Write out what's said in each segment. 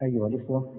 أيها الإخوة،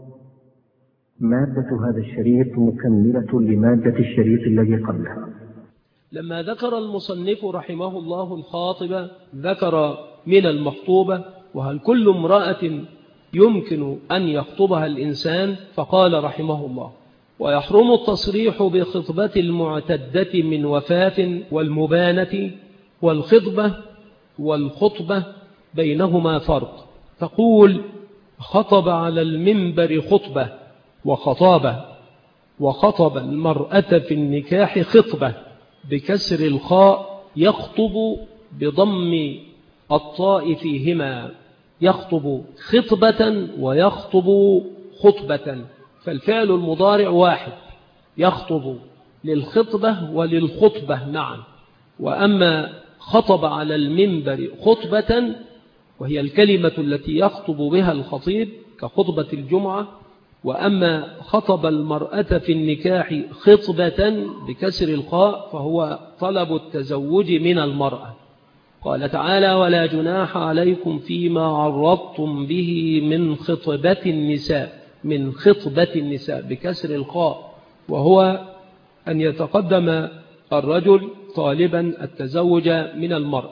مادة هذا الشريط مكملة لمادة الشريط الذي قبلها. لما ذكر المصنف رحمه الله الخاطبة ذكر من المخطوبة وهل كل امرأة يمكن أن يخطبها الإنسان، فقال رحمه الله: ويحرم التصريح بخطبة المعتدة من وفاة والمبانة، والخطبة والخطبة بينهما فرق. تقول: خطب على المنبر خطبة وخطابة، وخطب المرأة في النكاح خطبة بكسر الخاء، يخطب بضم الطاء فيهما، يخطب خطبة ويخطب خطبة، فالفعل المضارع واحد، يخطب للخطبة وللخطبة معا. وأما خطب على المنبر خطبة وهي الكلمة التي يخطب بها الخطيب كخطبة الجمعة، وأما خطب المرأة في النكاح خطبة بكسر الخاء فهو طلب التزوج من المرأة. قال تعالى: ولا جناح عليكم فيما عرضتم به من خطبة النساء، من خطبة النساء بكسر الخاء، وهو أن يتقدم الرجل طالبا التزوج من المرأة.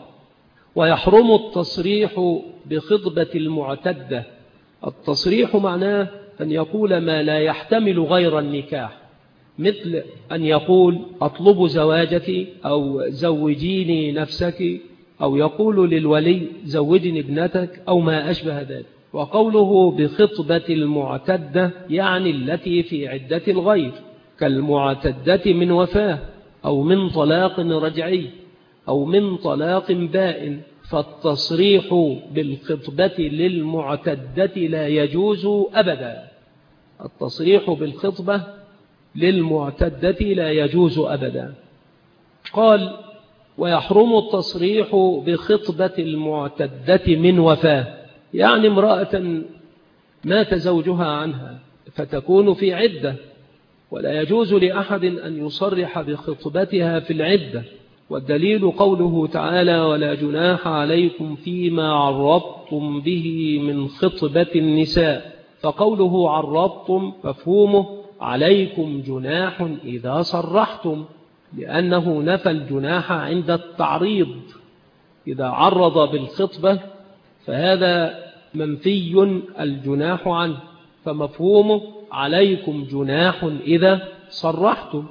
ويحرم التصريح بخطبة المعتدة. التصريح معناه أن يقول ما لا يحتمل غير النكاح، مثل أن يقول: أطلب زواجتي، أو زوجيني نفسك، أو يقول للولي: زوجني ابنتك، أو ما أشبه ذلك. وقوله بخطبة المعتدة يعني التي في عدة الغير، كالمعتدة من وفاة، أو من طلاق رجعي، أو من طلاق بائن. فالتصريح بالخطبة للمعتدة لا يجوز أبدا. التصريح بالخطبة للمعتدة لا يجوز أبدا. قال: ويحرم التصريح بخطبة المعتدة من وفاة، يعني امرأة مات زوجها عنها فتكون في عدة، ولا يجوز لأحد أن يصرح بخطبتها في العدة. والدليل قوله تعالى: ولا جناح عليكم فيما عرضتم به من خطبة النساء. فقوله عرضتم مفهومه عليكم جناح إذا صرحتم، لأنه نفى الجناح عند التعريض. إذا عرض بالخطبة فهذا منفي الجناح عنه، فمفهومه عليكم جناح إذا صرحتم.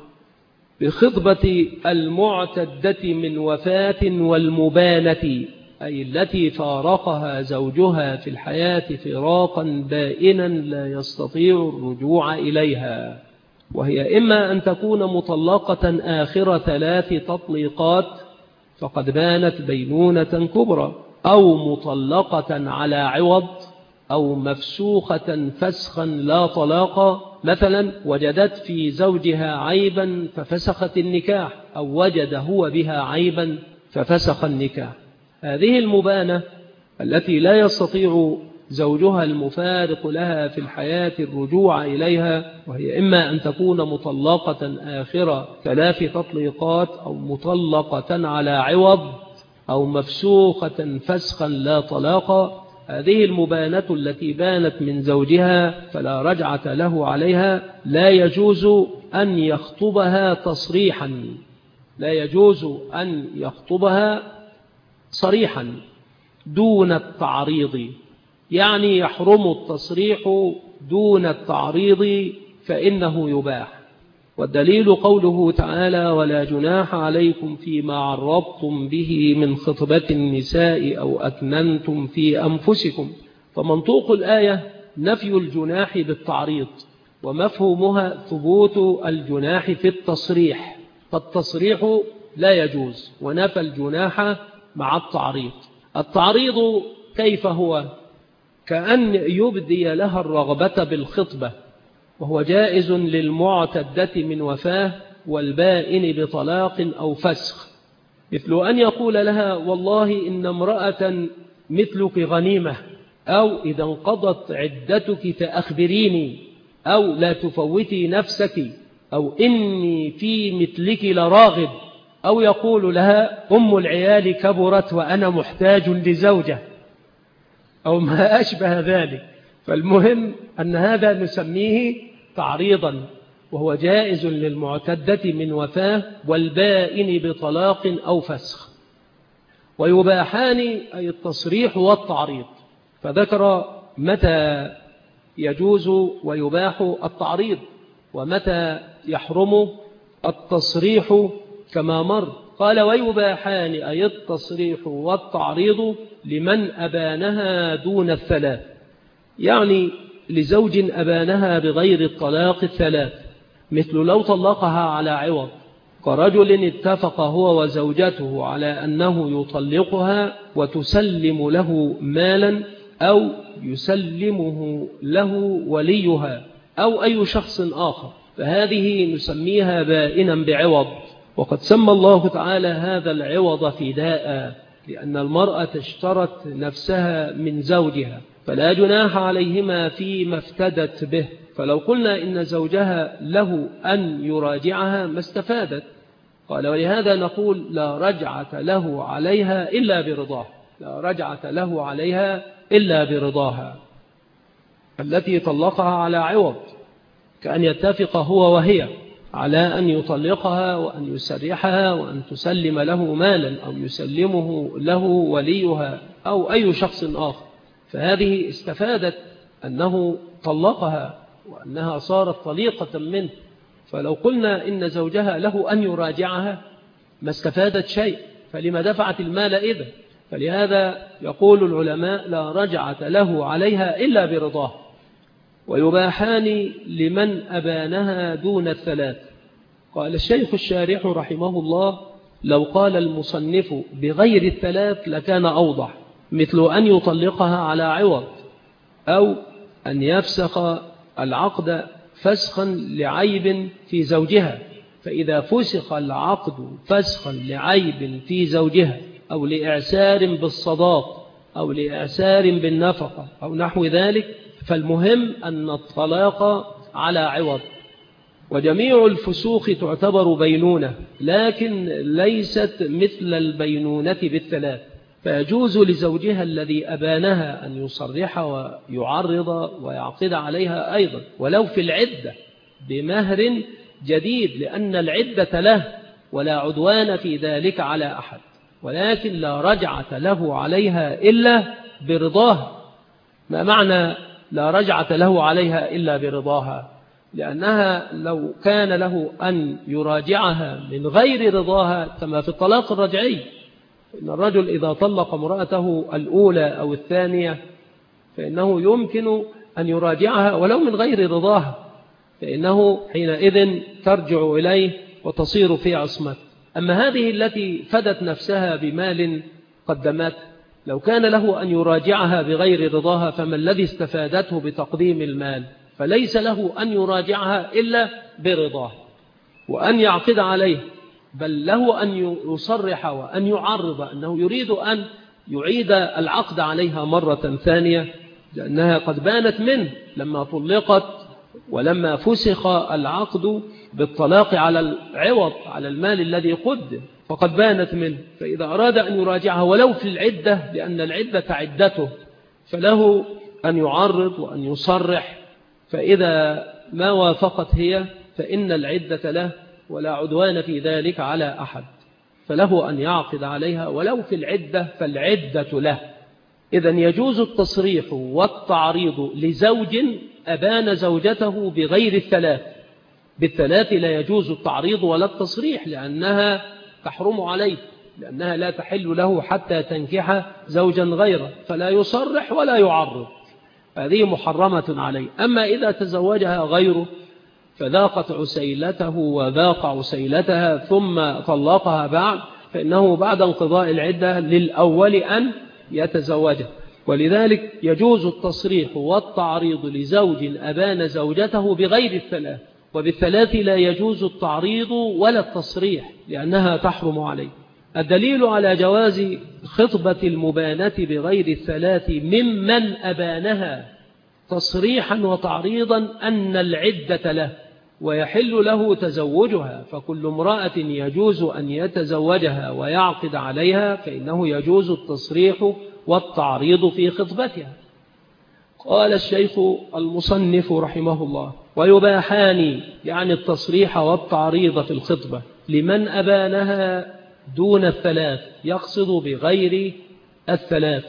بخطبة المعتدة من وفاة والمبانة، أي التي فارقها زوجها في الحياة فراقا بائنا لا يستطيع الرجوع إليها، وهي إما أن تكون مطلقة آخر 3 تطليقات فقد بانت بينونة كبرى، أو مطلقة على عوض، أو مفسوخة فسخا لا طلاق، مثلا وجدت في زوجها عيبا ففسخت النكاح، أو وجد هو بها عيبا ففسخ النكاح. هذه المبانة التي لا يستطيع زوجها المفارق لها في الحياة الرجوع إليها، وهي إما أن تكون مطلقة آخر 3 تطليقات، أو مطلقة على عوض، أو مفسوخة فسخا لا طلاق. هذه المبانة التي بانت من زوجها فلا رجعة له عليها، لا يجوز أن يخطبها تصريحا، لا يجوز أن يخطبها صريحا دون التعريض، يعني يحرم التصريح دون التعريض فإنه يباح. والدليل قوله تعالى: ولا جناح عليكم فيما عرضتم به من خطبة النساء أو أكننتم في أنفسكم. فمنطوق الآية نفي الجناح بالتعريض، ومفهومها ثبوت الجناح في التصريح، فالتصريح لا يجوز، ونفى الجناح مع التعريض. التعريض كيف هو؟ كأن يبدي لها الرغبة بالخطبة، وهو جائز للمعتدة من وفاة والبائن بطلاق أو فسخ، مثل أن يقول لها: والله إن امرأة مثلك غنيمة، أو إذا انقضت عدتك فأخبريني، أو لا تفوتي نفسك، أو إني في مثلك لراغب، أو يقول لها: أم العيال كبرت وأنا محتاج لزوجة، أو ما أشبه ذلك. فالمهم أن هذا نسميه تعريضا، وهو جائز للمعتدة من وفاة والبائن بطلاق أو فسخ. ويباحان أي التصريح والتعريض، فذكر متى يجوز ويباح التعريض ومتى يحرم التصريح كما مر. قال ويباحان أي التصريح والتعريض لمن أبانها دون الثلاث، يعني لزوج أبانها بغير الطلاق الثلاث، مثل لو طلقها على عوض، كرجل اتفق هو وزوجته على أنه يطلقها وتسلم له مالا أو يسلمه له وليها أو أي شخص آخر، فهذه نسميها بائنا بعوض. وقد سمى الله تعالى هذا العوض فداء، لأن المرأة اشترت نفسها من زوجها، فلا جناح عليهما فيما افتدت به. فلو قلنا إن زوجها له أن يراجعها ما استفادت. قال ولهذا نقول لا رجعة له عليها إلا برضاه، لا رجعة له عليها إلا برضاها التي طلقها على عوض، كأن يتفق هو وهي على أن يطلقها وأن يسرحها وأن تسلم له مالا أو يسلمه له وليها أو أي شخص آخر، فهذه استفادت أنه طلقها وأنها صارت طليقة منه. فلو قلنا إن زوجها له أن يراجعها ما استفادت شيء، فلما دفعت المال إذا؟ فلهذا يقول العلماء لا رجعة له عليها إلا برضاه. ويباحان لمن أبانها دون الثلاث. قال الشيخ الشارح رحمه الله لو قال المصنف بغير الثلاث لكان أوضح، مثل أن يطلقها على عوض أو أن يفسخ العقد فسخا لعيب في زوجها، فإذا فسخ العقد فسخا لعيب في زوجها أو لإعسار بالصداق أو لإعسار بالنفقة أو نحو ذلك، فالمهم أن الطلاق على عوض. وجميع الفسوخ تعتبر بينونة، لكن ليست مثل البينونة بالثلاث، فيجوز لزوجها الذي أبانها أن يصرح ويعرض ويعقد عليها أيضا ولو في العدة بمهر جديد، لأن العدة له ولا عدوان في ذلك على أحد، ولكن لا رجعة له عليها إلا برضاها. ما معنى لا رجعة له عليها إلا برضاها؟ لأنها لو كان له أن يراجعها من غير رضاها كما في الطلاق الرجعي، إن الرجل إذا طلق امرأته الأولى أو الثانية فإنه يمكن أن يراجعها ولو من غير رضاها، فإنه حينئذ ترجع إليه وتصير في عصمته. أما هذه التي فدت نفسها بمال قدمت، لو كان له أن يراجعها بغير رضاها فما الذي استفادته بتقديم المال؟ فليس له أن يراجعها إلا برضاه وأن يعقد عليه، بل له أن يصرح وأن يعرض أنه يريد أن يعيد العقد عليها مرة ثانية، لأنها قد بانت منه لما طلقت ولما فسخ العقد بالطلاق على العوض على المال الذي قدم فقد بانت منه. فإذا أراد أن يراجعها ولو في العدة، لأن العدة عدته، فله أن يعرض وأن يصرح، فإذا ما وافقت هي فإن العدة له ولا عدوان في ذلك على أحد، فله أن يعقد عليها ولو في العدة فالعدة له. إذن يجوز التصريح والتعريض لزوج أبان زوجته بغير الثلاث. بالثلاث لا يجوز التعريض ولا التصريح لأنها تحرم عليه، لأنها لا تحل له حتى تنكح زوجا غيره، فلا يصرح ولا يعرض، هذه محرمة عليه. أما إذا تزوجها غيره فذاقت عسيلته وذاق عسيلتها ثم طلقها بعد، فإنه بعد انقضاء العدة للأول أن يتزوجها. ولذلك يجوز التصريح والتعريض لزوج أبان زوجته بغير الثلاث، وبالثلاث لا يجوز التعريض ولا التصريح لأنها تحرم عليه. الدليل على جواز خطبة المبانة بغير الثلاث ممن أبانها تصريحا وتعريضا أن العدة له ويحل له تزوجها، فكل امرأة يجوز أن يتزوجها ويعقد عليها فإنه يجوز التصريح والتعريض في خطبتها. قال الشيخ المصنف رحمه الله: ويباحان يعني التصريح والتعريض في الخطبة لمن أبانها دون الثلاث، يقصد بغير الثلاث،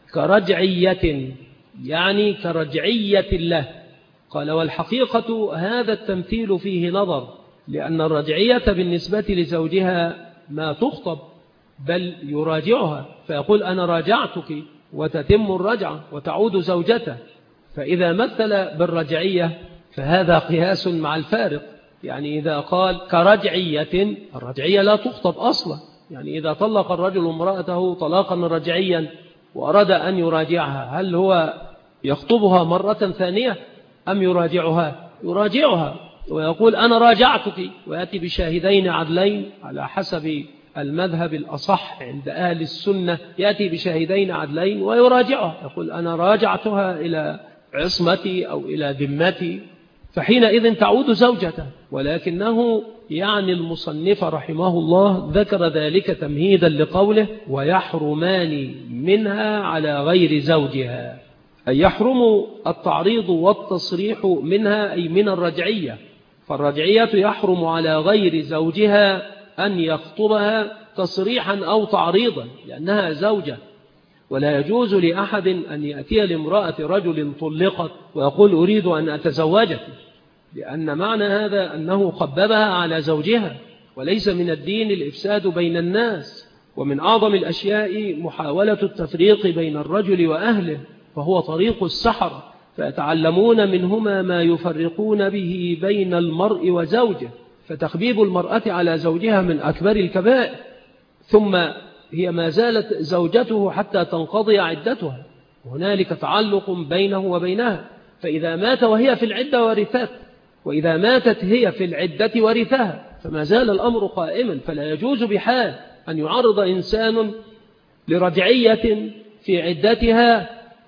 كرجعية يعني كرجعية له. قال: والحقيقة هذا التمثيل فيه نظر، لأن الرجعية بالنسبة لزوجها ما تخطب بل يراجعها، فيقول: أنا راجعتك، وتتم الرجعة وتعود زوجته. فإذا مثل بالرجعية فهذا قياس مع الفارق، يعني إذا قال كرجعية، الرجعية لا تخطب أصلا، يعني إذا طلق الرجل امرأته طلاقا رجعيا وأراد أن يراجعها، هل هو يخطبها مرة ثانية أم يراجعها؟ يراجعها ويقول: أنا راجعتك، ويأتي بشاهدين عدلين على حسب المذهب الأصح عند أهل السنة، يأتي بشاهدين عدلين ويراجعها، يقول: أنا راجعتها إلى عصمتي أو إلى ذمتي، فحينئذ تعود زوجته. ولكنه يعني المصنف رحمه الله ذكر ذلك تمهيدا لقوله: ويحرمان منها على غير زوجها، أي يحرم التعريض والتصريح منها، أي من الرجعية. فالرجعية يحرم على غير زوجها أن يخطبها تصريحا أو تعريضا، لأنها زوجة، ولا يجوز لأحد أن يأتي لامرأة رجل طلقت ويقول: أريد أن أتزوجك، لأن معنى هذا أنه خببها على زوجها، وليس من الدين الإفساد بين الناس. ومن أعظم الأشياء محاولة التفريق بين الرجل وأهله، فهو طريق السحر، فيتعلمون منهما ما يفرقون به بين المرء وزوجه، فتخبيب المرأة على زوجها من أكبر الكبائر، ثم هي ما زالت زوجته حتى تنقضي عدتها، هنالك تعلق بينه وبينها، فإذا مات وهي في العدة ورثته، وإذا ماتت هي في العدة ورثها، فما زال الأمر قائما. فلا يجوز بحال أن يعرض إنسان لرجعية في عدتها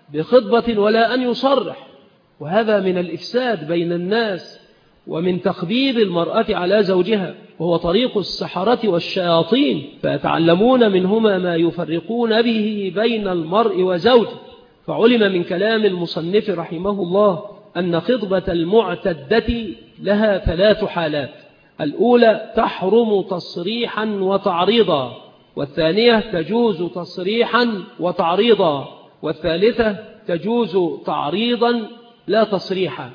بخطبة ولا أن يصرح، وهذا من الإفساد بين الناس ومن تخبيب المرأة على زوجها، وهو طريق السحرة والشياطين، فيتعلمون منهما ما يفرقون به بين المرء وزوجه. فعلم من كلام المصنف رحمه الله أن خطبة المعتدة لها 3 حالات: الأولى تحرم تصريحا وتعريضا، والثانية تجوز تصريحا وتعريضا، والثالثة تجوز تعريضا لا تصريحا.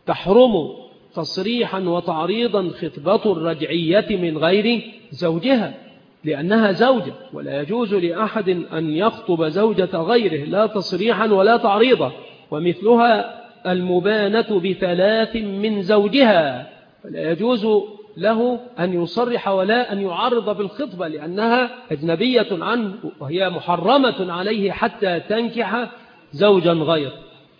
تحرم تصريحا وتعريضا خطبة الرجعية من غير زوجها، لأنها زوجة، ولا يجوز لأحد أن يخطب زوجة غيره لا تصريحا ولا تعريضا. ومثلها المبانة ب3 من زوجها، فلا يجوز له أن يصرح ولا أن يعرض بالخطبة، لأنها أجنبية عنه وهي محرمة عليه حتى تنكح زوجا غير.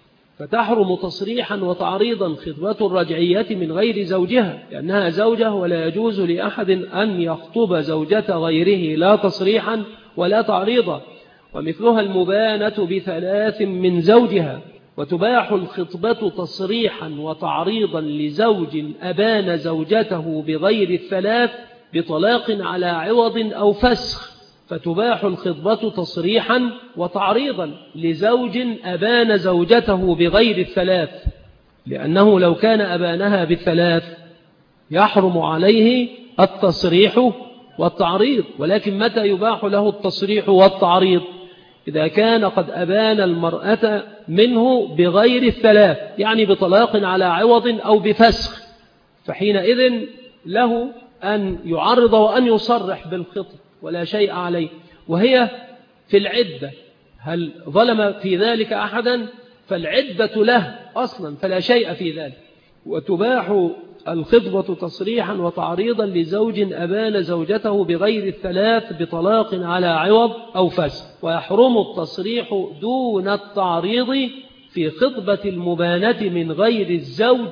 فتحرم تصريحا وتعريضا خطبة الرجعية من غير زوجها، لأنها زوجة، ولا يجوز لأحد أن يخطب زوجة غيره لا تصريحا ولا تعريضا. ومثلها المبانة ب3 من زوجها. وتباح الخطبة تصريحا وتعريضا لزوج أبان زوجته بغير الثلاث بطلاق على عوض أو فسخ، فتباح الخطبة تصريحا وتعريضا لزوج أبان زوجته بغير الثلاث، لأنه لو كان أبانها بالثلاث يحرم عليه التصريح والتعريض. ولكن متى يباح له التصريح والتعريض؟ إذا كان قد أبان المرأة منه بغير الثلاث، يعني بطلاق على عوض أو بفسخ، فحينئذ له أن يعرض وأن يصرح بالخطب ولا شيء عليه. وهي في العدة، هل ظلم في ذلك أحدا؟ فالعدة له أصلا، فلا شيء في ذلك. وتباح الخطبة تصريحا وتعريضا لزوج أبان زوجته بغير الثلاث بطلاق على عوض أو فسخ. ويحرم التصريح دون التعريض في خطبة المبانة من غير الزوج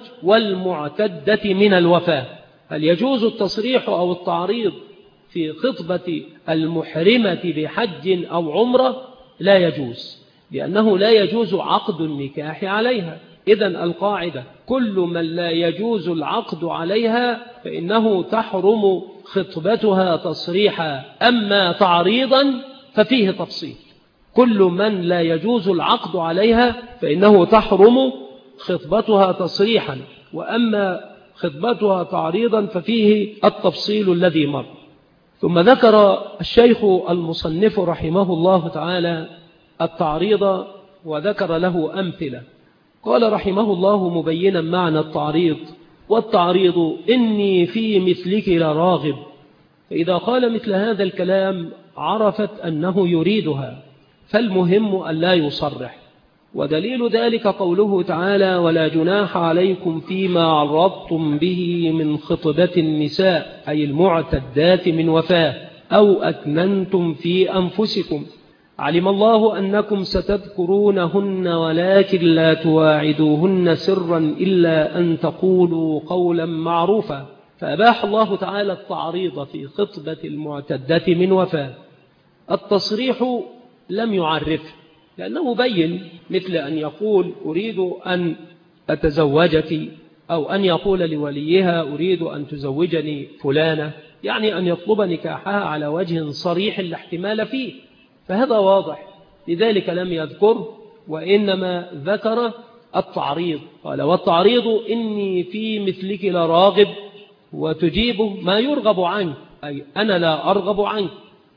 والمعتدة من الوفاة. هل يجوز التصريح أو التعريض في خطبة المحرمة بحج أو عمرة؟ لا يجوز، لأنه لا يجوز عقد النكاح عليها. إذن القاعدة: كل من لا يجوز العقد عليها فإنه تحرم خطبتها تصريحا، أما تعريضا ففيه تفصيل. كل من لا يجوز العقد عليها فإنه تحرم خطبتها تصريحا، وأما خطبتها تعريضا ففيه التفصيل الذي مر. ثم ذكر الشيخ المصنف رحمه الله تعالى التعريض وذكر له أمثلة. قال رحمه الله مبينا معنى التعريض: والتعريض إني في مثلك لراغب. فإذا قال مثل هذا الكلام عرفت أنه يريدها، فالمهم أن لا يصرح. ودليل ذلك قوله تعالى: ولا جناح عليكم فيما عرضتم به من خطبة النساء، أي المعتدات من وفاة، أو أكننتم في أنفسكم، علم الله أنكم ستذكرونهن ولكن لا تواعدوهن سرا إلا أن تقولوا قولا معروفا. فأباح الله تعالى التعريض في خطبة المعتدة من وفاة. التصريح لم يعرفه لأنه بين، مثل أن يقول أريد أن أتزوجك، أو أن يقول لوليها أريد أن تزوجني فلانة، يعني أن يطلب نكاحها على وجه صريح لا احتمال فيه، فهذا واضح. لذلك لم يذكر، وإنما ذكر التعريض. قال: والتعريض إني في مثلك لراغب، وتجيبه ما يرغب عنك، أي أنا لا أرغب عنك.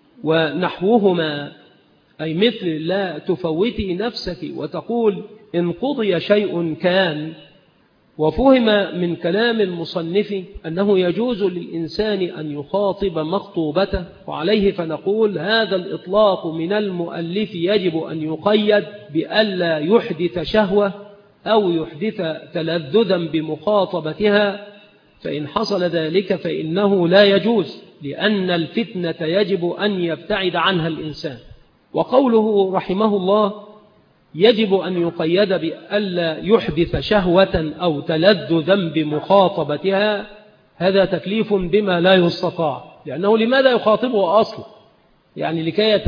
ونحوهما أي مثل لا تفوتي نفسك وتقول إن قضي شيء كان. وفهم من كلام المصنف أنه يجوز للإنسان أن يخاطب مخطوبته، وعليه فنقول هذا الإطلاق من المؤلف يجب أن يقيد بألا يحدث شهوة أو يحدث تلذذا بمخاطبتها، فإن حصل ذلك فإنه لا يجوز، لأن الفتنة يجب أن يبتعد عنها الإنسان. وقوله رحمه الله يجب أن يقيد بألا يحدث شهوة أو تلذذا بمخاطبتها، هذا تكليف بما لا يستطاع، لأنه لماذا يخاطبه أصلا؟ يعني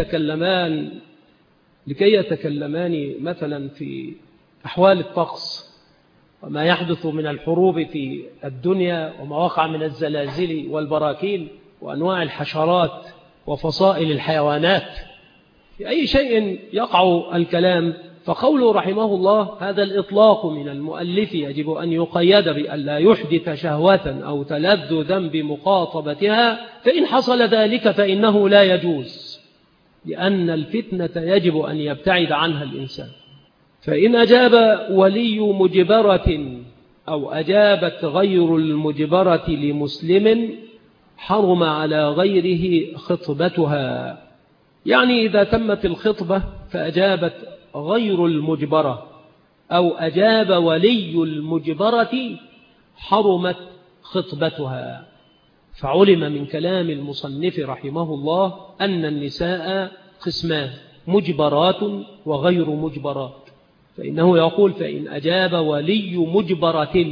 لكي يتكلمان مثلا في أحوال الطقس وما يحدث من الحروب في الدنيا، وما وقع من الزلازل والبراكين وأنواع الحشرات وفصائل الحيوانات، في أي شيء يقع الكلام. فقوله رحمه الله هذا الإطلاق من المؤلف يجب أن يقيد بألا يحدث شهوة أو تلذذا بمخاطبتها، فإن حصل ذلك فإنه لا يجوز، لأن الفتنة يجب أن يبتعد عنها الإنسان. فإن أجاب ولي مجبرة أو أجابت غير المجبرة لمسلم حرم على غيره خطبتها. يعني إذا تمت الخطبة فأجابت غير المجبرة أو أجاب ولي المجبرة حرمت خطبتها. فعلم من كلام المصنف رحمه الله أن النساء قسمان: مجبرات وغير مجبرات. فإنه يقول فإن أجاب ولي مجبرة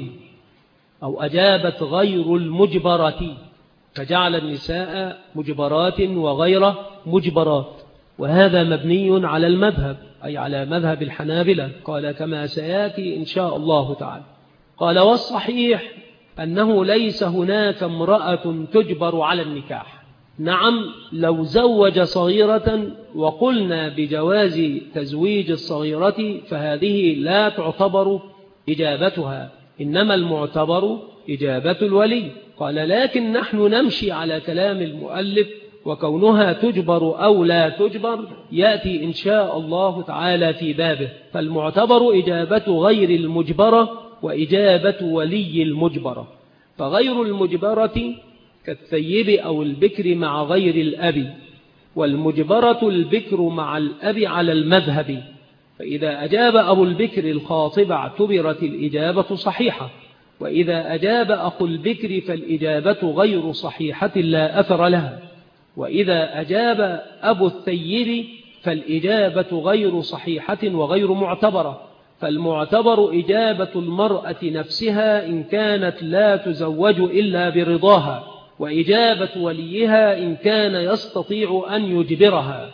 أو أجابت غير المجبرة، فجعل النساء مجبرات وغير مجبرات، وهذا مبني على المذهب، أي على مذهب الحنابلة. قال كما سيأتي إن شاء الله تعالى. قال: والصحيح أنه ليس هناك امرأة تجبر على النكاح. نعم، لو زوج صغيرة وقلنا بجواز تزويج الصغيرة فهذه لا تعتبر إجابتها، إنما المعتبر إجابة الولي. قال: لكن نحن نمشي على كلام المؤلف، وكونها تجبر أو لا تجبر يأتي إن شاء الله تعالى في بابه. فالمعتبر إجابة غير المجبرة وإجابة ولي المجبرة. فغير المجبرة كالثيب أو البكر مع غير الأب، والمجبرة البكر مع الأب على المذهب. فإذا أجاب أبو البكر الخاطب اعتبرت الإجابة صحيحة، وإذا أجاب أخو البكر فالإجابة غير صحيحة لا أثر لها، وإذا أجاب أبو الثيب فالإجابة غير صحيحة وغير معتبرة. فالمعتبر إجابة المرأة نفسها إن كانت لا تزوج إلا برضاها، وإجابة وليها إن كان يستطيع أن يجبرها.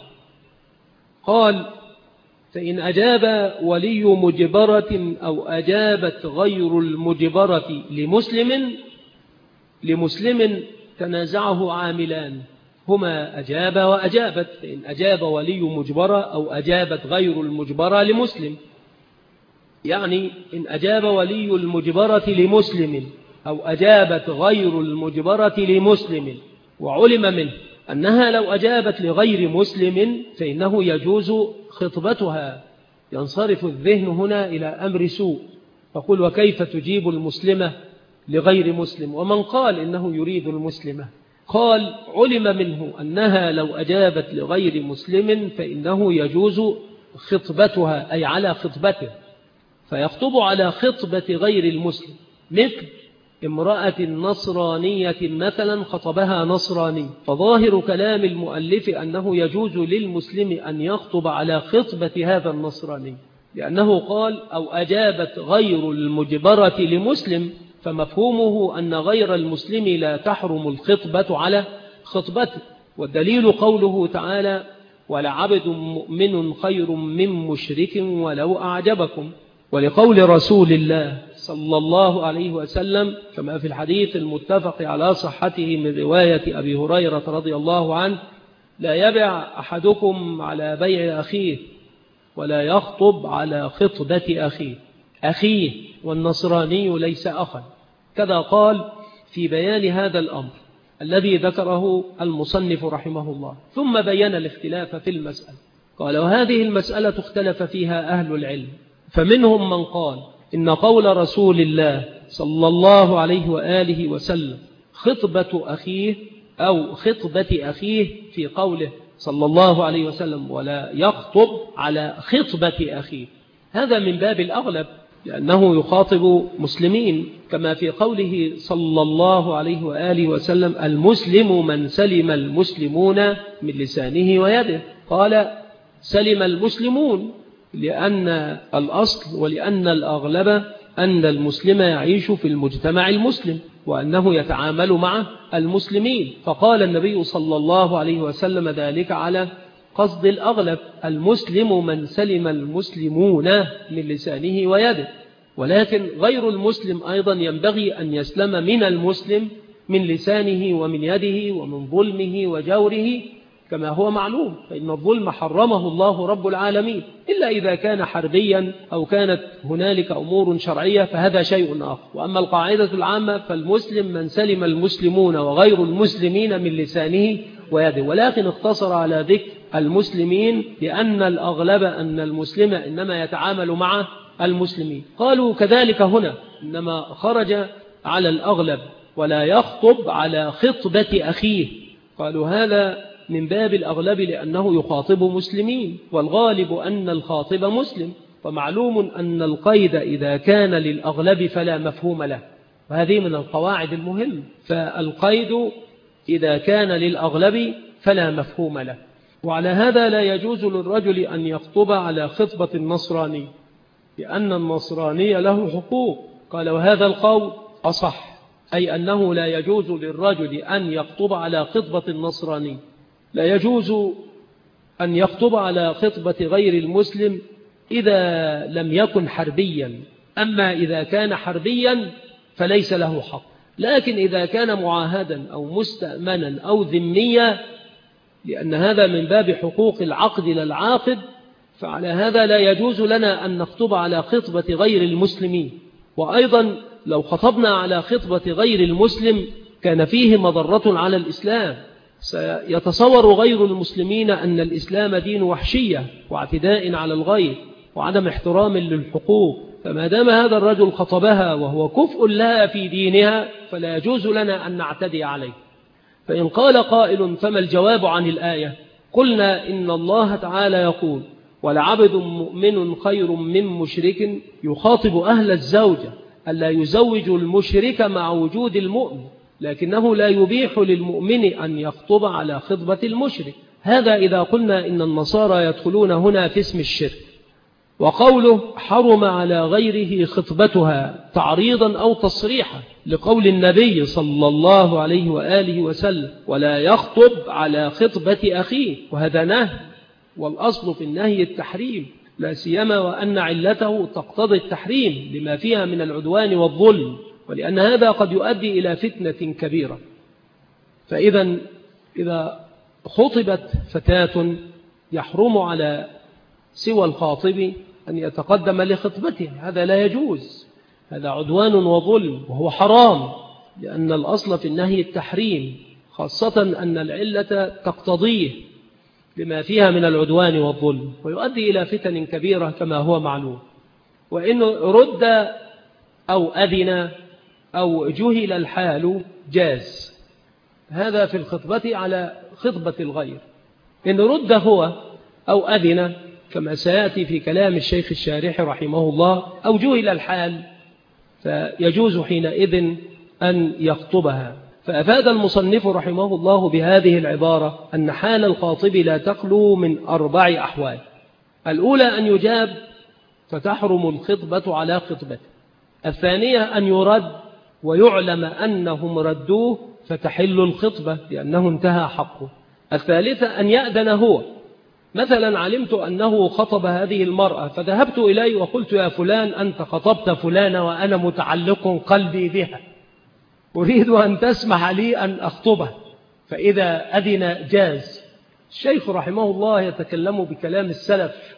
قال: فإن أجاب ولي مجبرة أو أجابت غير المجبرة لمسلم تنازعه عاملان: هما أجاب وأجابت، فإن أجاب ولي مجبرة أو أجابت غير المجبرة لمسلم، يعني إن أجاب ولي المجبرة لمسلم أو أجابت غير المجبرة لمسلم وعلم منه أنها لو أجابت لغير مسلم فإنه يجوز خطبتها، ينصرف الذهن هنا إلى أمر سوء، فقل وكيف تجيب المسلمة لغير مسلم؟ ومن قال إنه يريد المسلمة؟ قال علم منه أنها لو أجابت لغير مسلم فإنه يجوز خطبتها، أي على خطبته، فيخطب على خطبة غير المسلم، مثل امرأة نصرانية مثلا خطبها نصراني، فظاهر كلام المؤلف أنه يجوز للمسلم أن يخطب على خطبة هذا النصراني، لأنه قال أو أجابت غير المجبرة لمسلم، فمفهومه أن غير المسلم لا تحرم الخطبة على خطبته، والدليل قوله تعالى ولعبد مؤمن خير من مشرك ولو أعجبكم، ولقول رسول الله صلى الله عليه وسلم كما في الحديث المتفق على صحته من رواية أبي هريرة رضي الله عنه لا يبع أحدكم على بيع أخيه ولا يخطب على خطبة أخيه والنصراني ليس أخا، كذا قال في بيان هذا الأمر الذي ذكره المصنف رحمه الله، ثم بين الاختلاف في المسألة. قال وهذه المسألة اختلف فيها أهل العلم، فمنهم من قال إن قول رسول الله صلى الله عليه وآله وسلم خطبة أخيه أو خطبة أخيه في قوله صلى الله عليه وسلم ولا يخطب على خطبة أخيه، هذا من باب الأغلب لأنه يخاطب مسلمين، كما في قوله صلى الله عليه وآله وسلم المسلم من سلم المسلمون من لسانه ويده، قال سلم المسلمون لأن الأصل ولأن الأغلب أن المسلم يعيش في المجتمع المسلم وأنه يتعامل مع المسلمين، فقال النبي صلى الله عليه وسلم ذلك على قصد الأغلب، المسلم من سلم المسلمون من لسانه ويده، ولكن غير المسلم أيضا ينبغي أن يسلم من المسلم من لسانه ومن يده ومن ظلمه وجوره كما هو معلوم، فإن الظلم حرمه الله رب العالمين، إلا إذا كان حربيا أو كانت هنالك أمور شرعية فهذا شيء آخر. وأما القاعدة العامة فالمسلم من سلم المسلمون وغير المسلمين من لسانه ويده، ولكن اقتصر على ذكر المسلمين لأن الأغلب أن المسلم إنما يتعامل مع المسلمين. قالوا كذلك هنا إنما خرج على الأغلب ولا يخطب على خطبة أخيه، قالوا هذا من باب الأغلب لأنه يخاطب مسلمين، والغالب أن الخاطب مسلم، ومعلوم أن القيد إذا كان للأغلب فلا مفهوم له، وهذه من القواعد المهمة، فالقيد إذا كان للأغلب فلا مفهوم له. وعلى هذا لا يجوز للرجل أن يخطب على خطبة النصراني لأن النصراني له حقوق، قال وهذا القول أصح، أي أنه لا يجوز للرجل أن يخطب على خطبة النصراني، لا يجوز أن يخطب على خطبة غير المسلم إذا لم يكن حربيا، أما إذا كان حربيا فليس له حق، لكن إذا كان معاهدا أو مستأمنا أو ذميا، لأن هذا من باب حقوق العقد للعاقد، فعلى هذا لا يجوز لنا أن نخطب على خطبة غير المسلمين. وأيضا لو خطبنا على خطبة غير المسلم كان فيه مضرة على الإسلام، سيتصور غير المسلمين أن الإسلام دين وحشية واعتداء على الغير وعدم احترام للحقوق، فما دام هذا الرجل خطبها وهو كفء لها في دينها فلا يجوز لنا أن نعتدي عليه. فإن قال قائل فما الجواب عن الآية؟ قلنا إن الله تعالى يقول ولعبد مؤمن خير من مشرك، يخاطب أهل الزوجة ألا يزوج المشرك مع وجود المؤمن، لكنه لا يبيح للمؤمن أن يخطب على خطبة المشرك، هذا إذا قلنا إن النصارى يدخلون هنا في اسم الشرك. وقوله حرم على غيره خطبتها تعريضا أو تصريحا لقول النبي صلى الله عليه وآله وسلم ولا يخطب على خطبة أخيه، وهذا نهي، والأصل في النهي التحريم، لا سيما وأن علته تقتضي التحريم لما فيها من العدوان والظلم، ولأن هذا قد يؤدي إلى فتنة كبيرة. فإذا خطبت فتاة يحرم على سوى الخاطب أن يتقدم لخطبته، هذا لا يجوز، هذا عدوان وظلم وهو حرام، لأن الأصل في النهي التحريم، خاصة أن العلة تقتضيه لما فيها من العدوان والظلم، ويؤدي إلى فتن كبيرة كما هو معلوم. وإن رد أو أذن أو جهل الحال جاز، هذا في الخطبة على خطبة الغير. إن رد هو أو أذن كما سيأتي في كلام الشيخ الشارح رحمه الله، أو جهل الحال، فيجوز حينئذ أن يخطبها. فأفاد المصنف رحمه الله بهذه العبارة أن حال الخاطب لا تخلو من 4 أحوال. الأولى أن يجاب فتحرم الخطبة على خطبته. الثانية أن يرد ويعلم أنهم ردوه فتحل الخطبة لأنه انتهى حقه. الثالثة أن يأذن هو، مثلا علمت أنه خطب هذه المرأة فذهبت إليه وقلت يا فلان أنت خطبت فلانة وأنا متعلق قلبي بها، أريد أن تسمح لي أن أخطبه، فإذا أذن جاز. الشيخ رحمه الله يتكلم بكلام السلف،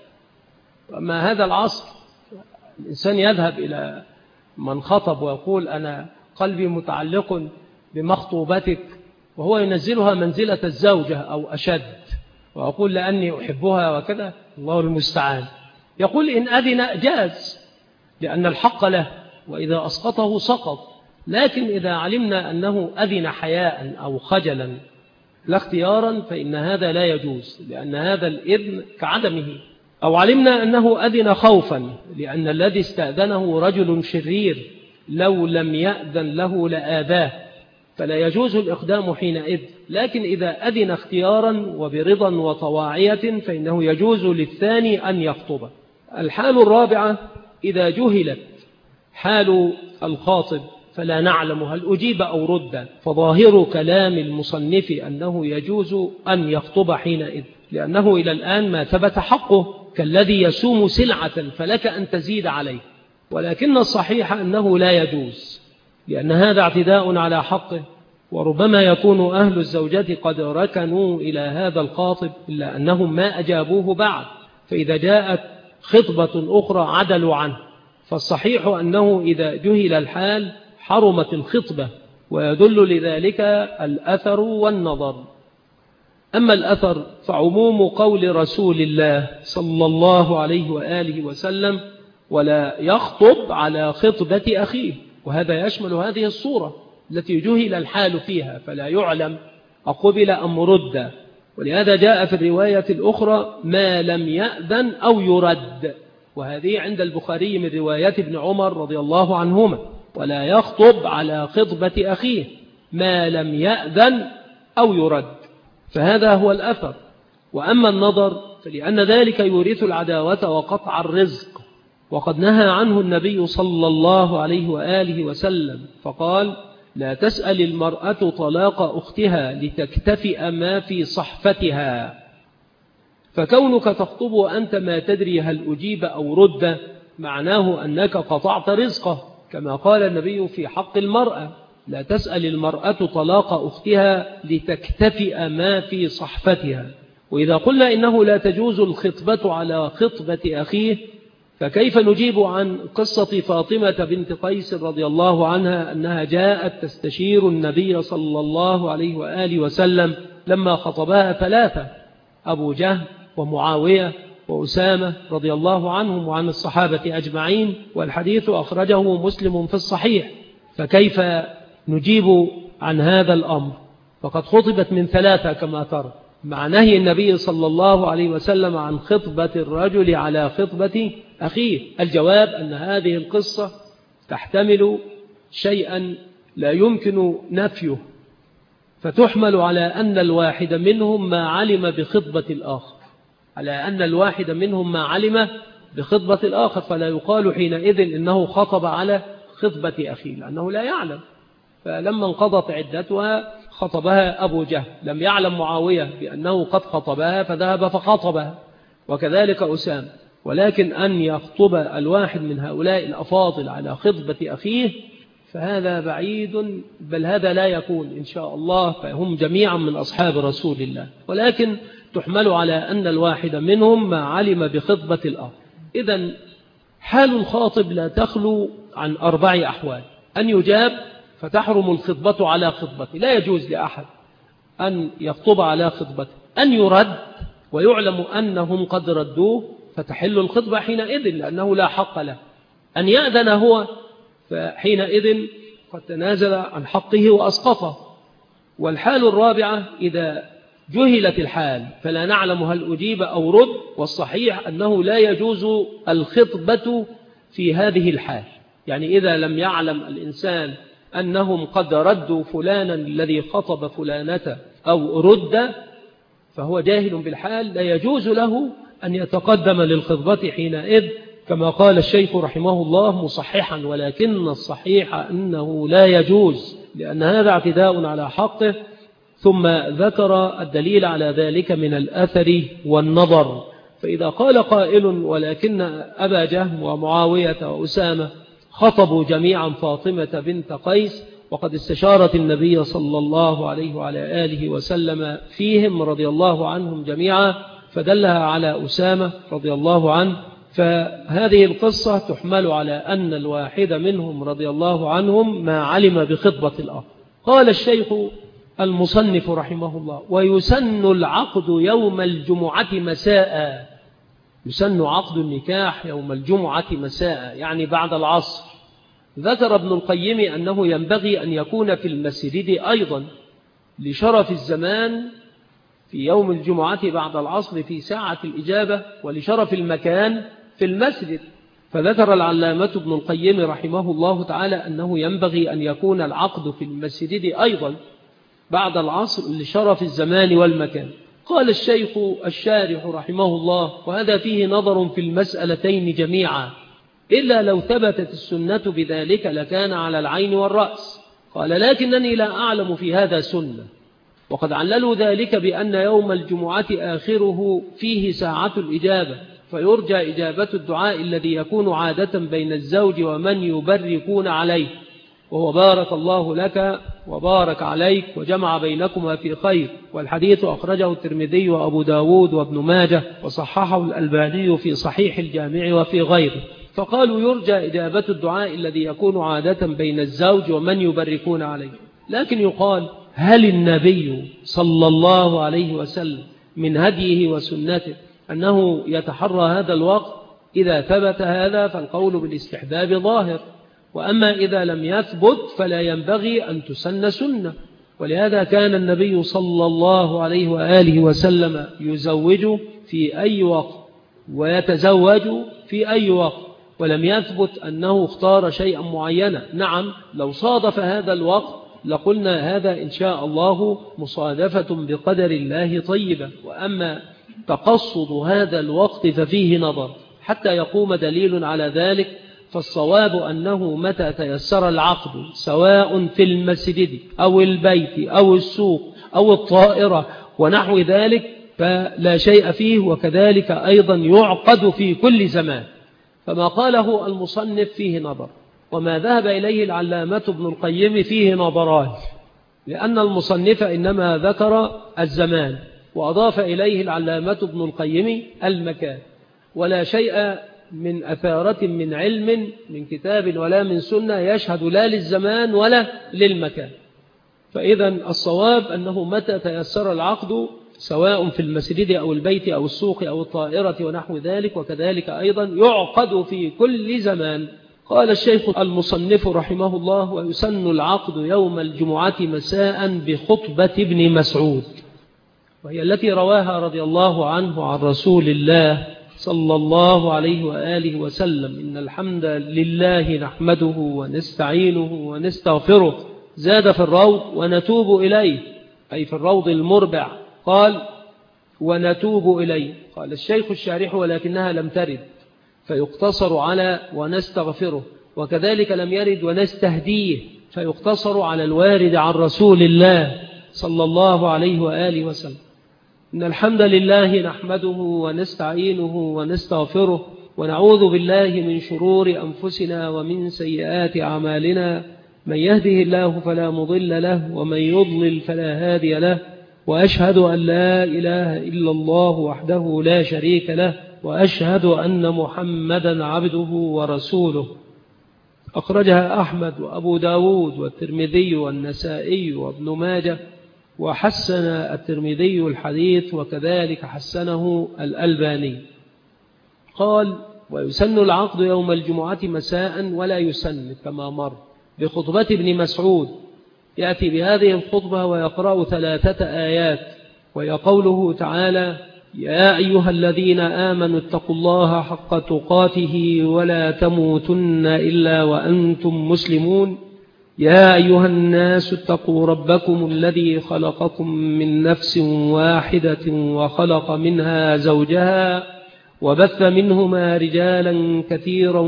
أما هذا العصر الإنسان يذهب إلى من خطب ويقول أنا قلبي متعلق بمخطوبتك، وهو ينزلها منزلة الزوجة أو أشد، وأقول لأني أحبها وكذا، الله المستعان. يقول إن أذن جاز لأن الحق له، وإذا أسقطه سقط، لكن إذا علمنا أنه أذن حياء أو خجلا لا اختيارا فإن هذا لا يجوز، لأن هذا الإذن كعدمه. أو علمنا أنه أذن خوفا، لأن الذي استأذنه رجل شرير لو لم يأذن له لآذاه، فلا يجوز الإقدام حينئذ. لكن إذا أذن اختيارا وبرضا وطواعية فإنه يجوز للثاني أن يخطب. الحال الرابعة إذا جهلت حال الخاطب فلا نعلم هل أجيب أو رد، فظاهر كلام المصنف أنه يجوز أن يخطب حينئذ، لأنه إلى الآن ما ثبت حقه، كالذي يسوم سلعة فلك أن تزيد عليه. ولكن الصحيح أنه لا يجوز، لأن هذا اعتداء على حقه، وربما يكون أهل الزوجة قد ركنوا إلى هذا الخاطب إلا أنهم ما أجابوه بعد، فإذا جاءت خطبة أخرى عدلوا عنه. فالصحيح أنه إذا جهل الحال حرمت الخطبة، ويدل لذلك الأثر والنظر. أما الأثر فعموم قول رسول الله صلى الله عليه وآله وسلم ولا يخطب على خطبة أخيه، وهذا يشمل هذه الصورة التي جهل الحال فيها فلا يعلم أقبل أم رد. ولهذا جاء في الرواية الأخرى ما لم يأذن أو يرد، وهذه عند البخاري من رواية ابن عمر رضي الله عنهما، ولا يخطب على خطبة أخيه ما لم يأذن أو يرد، فهذا هو الأثر. وأما النظر فلأن ذلك يورث العداوة وقطع الرزق، وقد نهى عنه النبي صلى الله عليه وآله وسلم فقال لا تسأل المرأة طلاق أختها لتكتفئ ما في صحفتها. فكونك تخطب وأنت ما تدري هل أجيب أو رد معناه أنك قطعت رزقه، كما قال النبي في حق المرأة لا تسأل المرأة طلاق أختها لتكتفئ ما في صحفتها. وإذا قلنا إنه لا تجوز الخطبة على خطبة أخيه، فكيف نجيب عن قصة فاطمة بنت قيس رضي الله عنها أنها جاءت تستشير النبي صلى الله عليه وآله وسلم لما خطبها 3: أبو جهل ومعاوية وأسامة رضي الله عنهم وعن الصحابة أجمعين، والحديث أخرجه مسلم في الصحيح. فكيف نجيب عن هذا الأمر؟ فقد خطبت من 3 كما ترى، مع نهي النبي صلى الله عليه وسلم عن خطبة الرجل على خطبة أخيه. الجواب أن هذه القصة تحتمل شيئا لا يمكن نفيه، فتحمل على أن الواحد منهم ما علم بخطبة الآخر، على أن الواحد منهم ما علم بخطبة الآخر، فلا يقال حينئذ إنه خطب على خطبة أخيه لأنه لا يعلم. فلما انقضت عدتها خطبها أبو جهل، لم يعلم معاوية بأنه قد خطبها فذهب فخطبها، وكذلك أسامة. ولكن أن يخطب الواحد من هؤلاء الأفاضل على خطبة أخيه فهذا بعيد، بل هذا لا يكون إن شاء الله، فهم جميعا من أصحاب رسول الله، ولكن تحمل على أن الواحد منهم ما علم بخطبة الأرض. إذن حال الخاطب لا تخلو عن 4 أحوال: أن يجاب فتحرم الخطبة على خطبته، لا يجوز لأحد أن يخطب على خطبته. أن يرد ويعلم أنهم قد ردوه فتحل الخطبة حينئذ لأنه لا حق له. أن يأذن هو فحينئذ قد تنازل عن حقه وأسقطه. والحال الرابعة إذا جهلت الحال فلا نعلم هل أجيب أو رد، والصحيح أنه لا يجوز الخطبة في هذه الحال. يعني إذا لم يعلم الإنسان أنهم قد ردوا فلانا الذي خطب فلانة أو رد فهو جاهل بالحال، لا يجوز له أن يتقدم للخطبة حينئذ، كما قال الشيخ رحمه الله مصححا: ولكن الصحيح أنه لا يجوز لأن هذا اعتداء على حقه. ثم ذكر الدليل على ذلك من الأثر والنظر. فإذا قال قائل: ولكن أبا جهم ومعاوية وأسامة خطبوا جميعا فاطمة بنت قيس وقد استشارت النبي صلى الله عليه وعلى آله وسلم فيهم رضي الله عنهم جميعا، فدلها على أسامة رضي الله عنه، فهذه القصة تحمل على أن الواحد منهم رضي الله عنهم ما علم بخطبة الأرض. قال الشيخ المصنف رحمه الله: ويسن العقد يوم الجمعة مساء. يسن عقد النكاح يوم الجمعة مساء، يعني بعد العصر. ذكر ابن القيم أنه ينبغي أن يكون في المسجد أيضا لشرف الزمان في يوم الجمعة بعد العصر في ساعة الإجابة، ولشرف المكان في المسجد. فذكر العلامة ابن القيم رحمه الله تعالى أنه ينبغي أن يكون العقد في المسجد أيضا بعد العصر لشرف الزمان والمكان. قال الشيخ الشارح رحمه الله: وهذا فيه نظر في المسألتين جميعا، إلا لو ثبتت السنة بذلك لكان على العين والرأس. قال: لكنني لا أعلم في هذا سنة، وقد عللوا ذلك بأن يوم الجمعة آخره فيه ساعة الإجابة، فيرجى إجابة الدعاء الذي يكون عادة بين الزوج ومن يبركون عليه، وهو بارك الله لك وبارك عليك وجمع بينكما في خير. والحديث أخرجه الترمذي وأبو داود وابن ماجه وصححه الألباني في صحيح الجامع وفي غيره. فقالوا يرجى إجابة الدعاء الذي يكون عادة بين الزوج ومن يبركون عليه. لكن يقال: هل النبي صلى الله عليه وسلم من هديه وسنته أنه يتحرى هذا الوقت؟ إذا ثبت هذا فالقول بالاستحباب ظاهر، وأما إذا لم يثبت فلا ينبغي أن تسن سنة. ولهذا كان النبي صلى الله عليه وآله وسلم يزوج في أي وقت ويتزوج في أي وقت، ولم يثبت أنه اختار شيئا معينا. نعم، لو صادف هذا الوقت لقلنا هذا إن شاء الله مصادفة بقدر الله طيبة، وأما تقصد هذا الوقت ففيه نظر حتى يقوم دليل على ذلك. فالصواب أنه متى تيسر العقد سواء في المسجد أو البيت أو السوق أو الطائرة ونحو ذلك فلا شيء فيه، وكذلك أيضا يعقد في كل زمان. فما قاله المصنف فيه نظر، وما ذهب إليه العلامة ابن القيم فيه نظران، لأن المصنف إنما ذكر الزمان وأضاف إليه العلامة ابن القيم المكان، ولا شيء من أثارة من علم من كتاب ولا من سنة يشهد لا للزمان ولا للمكان. فإذا الصواب أنه متى تيسر العقد سواء في المسجد أو البيت أو السوق أو الطائرة ونحو ذلك، وكذلك أيضا يعقد في كل زمان. قال الشيخ المصنف رحمه الله: ويسن العقد يوم الجمعة مساء بخطبة ابن مسعود، وهي التي رواها رضي الله عنه عن رسول الله صلى الله عليه وآله وسلم: إن الحمد لله نحمده ونستعينه ونستغفره. زاد في الروض: ونتوب إليه، أي في الروض المربع. قال: ونتوب إليه. قال الشيخ الشارح: ولكنها لم ترد، فيقتصر على ونستغفره، وكذلك لم يرد ونستهديه، فيقتصر على الوارد عن رسول الله صلى الله عليه وآله وسلم. إن الحمد لله نحمده ونستعينه ونستغفره ونعوذ بالله من شرور أنفسنا ومن سيئات أعمالنا، من يهده الله فلا مضل له ومن يضلل فلا هادي له، وأشهد أن لا إله إلا الله وحده لا شريك له، وأشهد أن محمدا عبده ورسوله. أخرجها أحمد وأبو داود والترمذي والنسائي وابن ماجه، وحسن الترمذي الحديث وكذلك حسنه الألباني. قال: ويسن العقد يوم الجمعة مساء ولا يسن كما مر بخطبة ابن مسعود، يأتي بهذه الخطبة ويقرأ 3 آيات، وهي قوله تعالى: يا أيها الذين آمنوا اتقوا الله حق تقاته ولا تموتن إلا وأنتم مسلمون. يا أيها الناس اتقوا ربكم الذي خلقكم من نفس واحدة وخلق منها زوجها وبث منهما رجالا كثيرا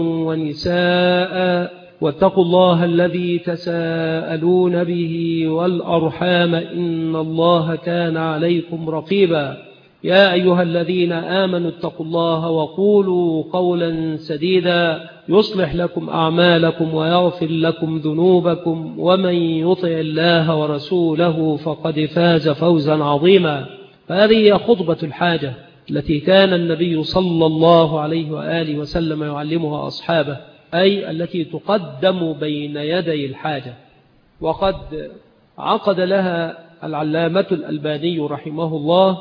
ونساء، واتقوا الله الذي تساءلون به والأرحام إن الله كان عليكم رقيبا. يا أيها الذين آمنوا اتقوا الله وقولوا قولا سديدا يصلح لكم أعمالكم ويغفر لكم ذنوبكم، ومن يطع الله ورسوله فقد فاز فوزا عظيما. فهذه هي خطبة الحاجة التي كان النبي صلى الله عليه وآله وسلم يعلمها أصحابه، أي التي تقدم بين يدي الحاجة. وقد عقد لها العلامة الألباني رحمه الله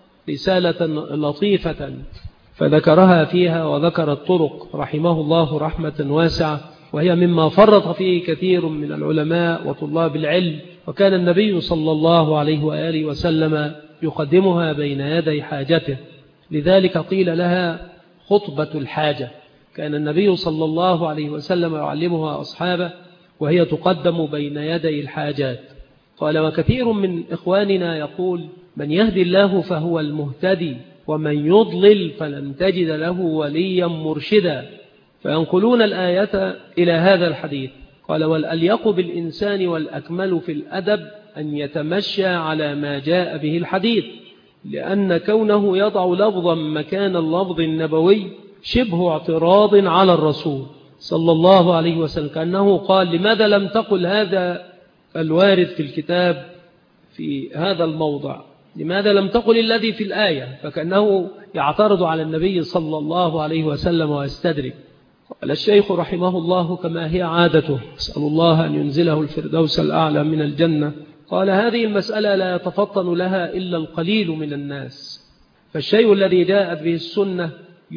رسالة لطيفة فذكرها فيها، وذكر الطرق رحمه الله رحمة واسعة، وهي مما فرط فيه كثير من العلماء وطلاب العلم، وكان النبي صلى الله عليه وآله وسلم يقدمها بين يدي حاجته، لذلك قيل لها خطبة الحاجة. كان النبي صلى الله عليه وسلم يعلمها أصحابه وهي تقدم بين يدي الحاجات. قال: وكثير من إخواننا يقول: من يهدي الله فهو المهتدي، ومن يضلل فلن تجد له وليا مرشدا. فينقلون الآية إلى هذا الحديث. قال: والأليق بالإنسان والأكمل في الأدب أن يتمشى على ما جاء به الحديث، لأن كونه يضع لفظا مكان اللفظ النبوي شبه اعتراض على الرسول صلى الله عليه وسلم، كأنه قال: لماذا لم تقل هذا الوارد في الكتاب في هذا الموضع؟ لماذا لم تقل الذي في الآية؟ فكأنه يعترض على النبي صلى الله عليه وسلم ويستدرك. قال الشيخ رحمه الله كما هي عادته، أسأل الله أن ينزله الفردوس الأعلى من الجنة، قال: هذه المسألة لا يتفطن لها إلا القليل من الناس، فالشيء الذي جاءت به السنة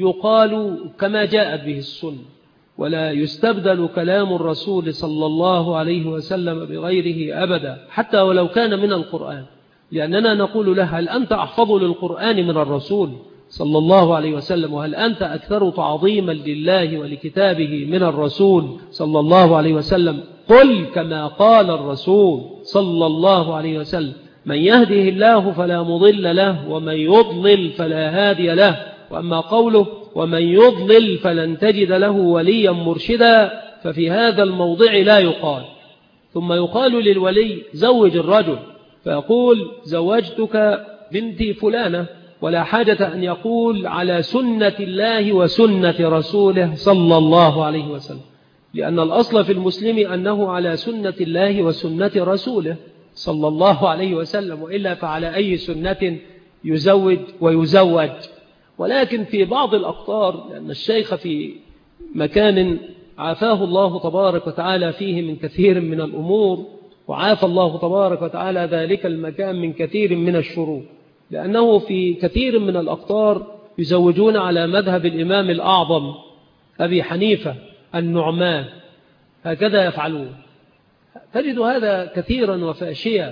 يقال كما جاءت به السنة، ولا يستبدل كلام الرسول صلى الله عليه وسلم بغيره أبدا، حتى ولو كان من القرآن، لأننا نقول له: هل أنت أحفظ للقرآن من الرسول صلى الله عليه وسلم؟ وهل أنت أكثر تعظيما لله ولكتابه من الرسول صلى الله عليه وسلم؟ قل كما قال الرسول صلى الله عليه وسلم: من يهده الله فلا مضل له ومن يضلل فلا هادي له. وأما قوله: ومن يضلل فلن تجد له وليا مرشدا، ففي هذا الموضع لا يقال. ثم يقال للولي: زوج الرجل، فيقول: زوجتك بنتي فلانة، ولا حاجة أن يقول على سنة الله وسنة رسوله صلى الله عليه وسلم، لأن الأصل في المسلم أنه على سنة الله وسنة رسوله صلى الله عليه وسلم، وإلا فعلى أي سنة يزوج ويزوج. ولكن في بعض الأقطار، لأن الشيخ في مكان عافاه الله تبارك وتعالى فيه من كثير من الأمور، وعافى الله تبارك وتعالى ذلك المكان من كثير من الشرور، لأنه في كثير من الأقطار يزوجون على مذهب الإمام الأعظم أبي حنيفة النعمان، هكذا يفعلون. تجد هذا كثيرا وفاشيا.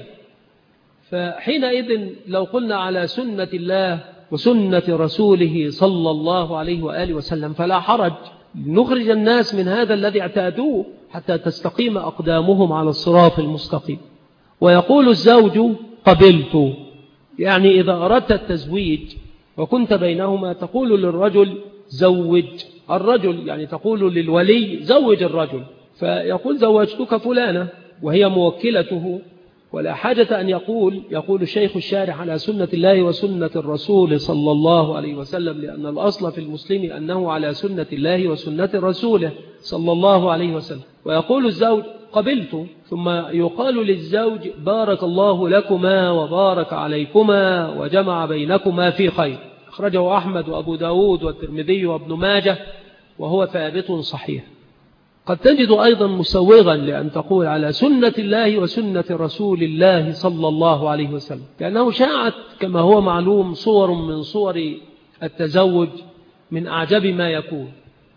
فحينئذ لو قلنا على سنة الله وسنة رسوله صلى الله عليه وآله وسلم فلا حرج، نخرج الناس من هذا الذي اعتادوه حتى تستقيم أقدامهم على الصراط المستقيم. ويقول الزوج: قبلت، يعني إذا أردت التزويج وكنت بينهما تقول للرجل: زوج الرجل، يعني تقول للولي: زوج الرجل، فيقول: زوجتك فلانة، وهي موكلته، ولا حاجة أن يقول الشيخ الشارح على سنة الله وسنة الرسول صلى الله عليه وسلم، لأن الأصل في المسلم أنه على سنة الله وسنة رسوله صلى الله عليه وسلم. ويقول الزوج: فقبلت. ثم يقال للزوج بارك الله لكما وبارك عليكما وجمع بينكما في خير. أخرجه أحمد وأبو داود والترمذي وابن ماجه وهو ثابت صحيح. قد تجد أيضا مسوغا لأن تقول على سنة الله وسنة رسول الله صلى الله عليه وسلم، لأنه شاعت كما هو معلوم صور من صور التزوج من أعجب ما يكون.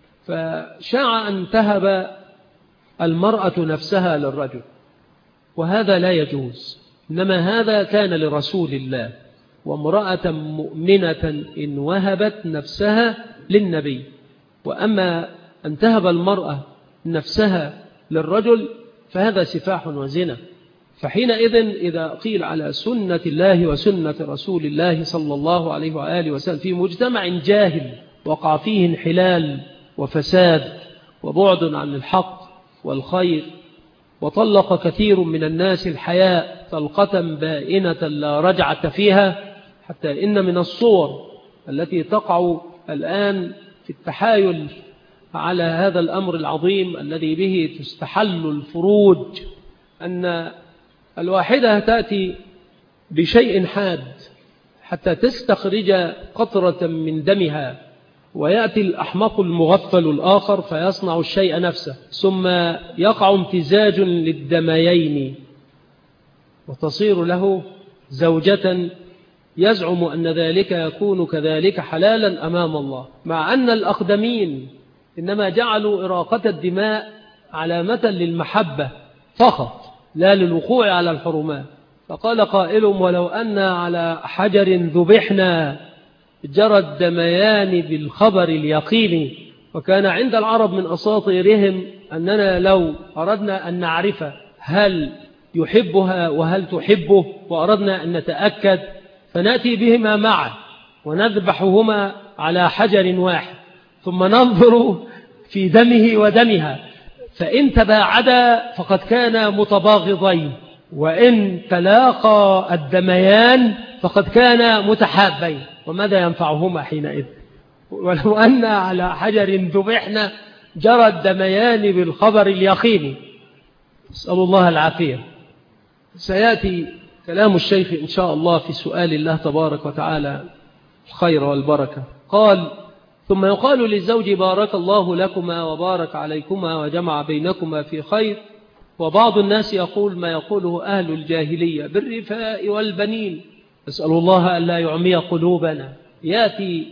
فشاع أن تهب المرأة نفسها للرجل، وهذا لا يجوز، إنما هذا كان لرسول الله، وامرأة مؤمنة إن وهبت نفسها للنبي. وأما أن تهب المرأة نفسها للرجل فهذا سفاح وزنا. فحينئذ إذا قيل على سنة الله وسنة رسول الله صلى الله عليه وآله وسلم في مجتمع جاهل وقع فيه انحلال وفساد وبعد عن الحق والخير، وطلق كثير من الناس الحياء طلقة بائنة لا رجعة فيها، حتى إن من الصور التي تقع الآن في التحايل على هذا الأمر العظيم الذي به تستحل الفروج أن الواحدة تأتي بشيء حاد حتى تستخرج قطرة من دمها، ويأتي الأحمق المغفل الآخر فيصنع الشيء نفسه، ثم يقع امتزاج للدميين وتصير له زوجة يزعم أن ذلك يكون كذلك حلالا أمام الله، مع أن الأقدمين إنما جعلوا إراقة الدماء علامة للمحبة فقط لا للوقوع على الحرمات. فقال قائل ولو أن على حجر ذبحنا جرى الدميان بالخبر اليقين. وكان عند العرب من أساطيرهم أننا لو أردنا أن نعرف هل يحبها وهل تحبه وأردنا أن نتأكد فنأتي بهما معا ونذبحهما على حجر واحد ثم ننظر في دمه ودمها، فإن تباعدا فقد كانا متباغضين، وإن تلاقى الدميان فقد كانا متحابين، وماذا ينفعهما حينئذ؟ ولو أن على حجر ذبحنا جرى الدميان بالخبر اليقين. نسأل الله العافية. سيأتي كلام الشيخ إن شاء الله في سؤال الله تبارك وتعالى الخير والبركة. قال ثم يقال للزوج بارك الله لكما وبارك عليكما وجمع بينكما في خير. وبعض الناس يقول ما يقوله أهل الجاهلية بالرفاء والبنين. أسأل الله أن لا يعمي قلوبنا. يأتي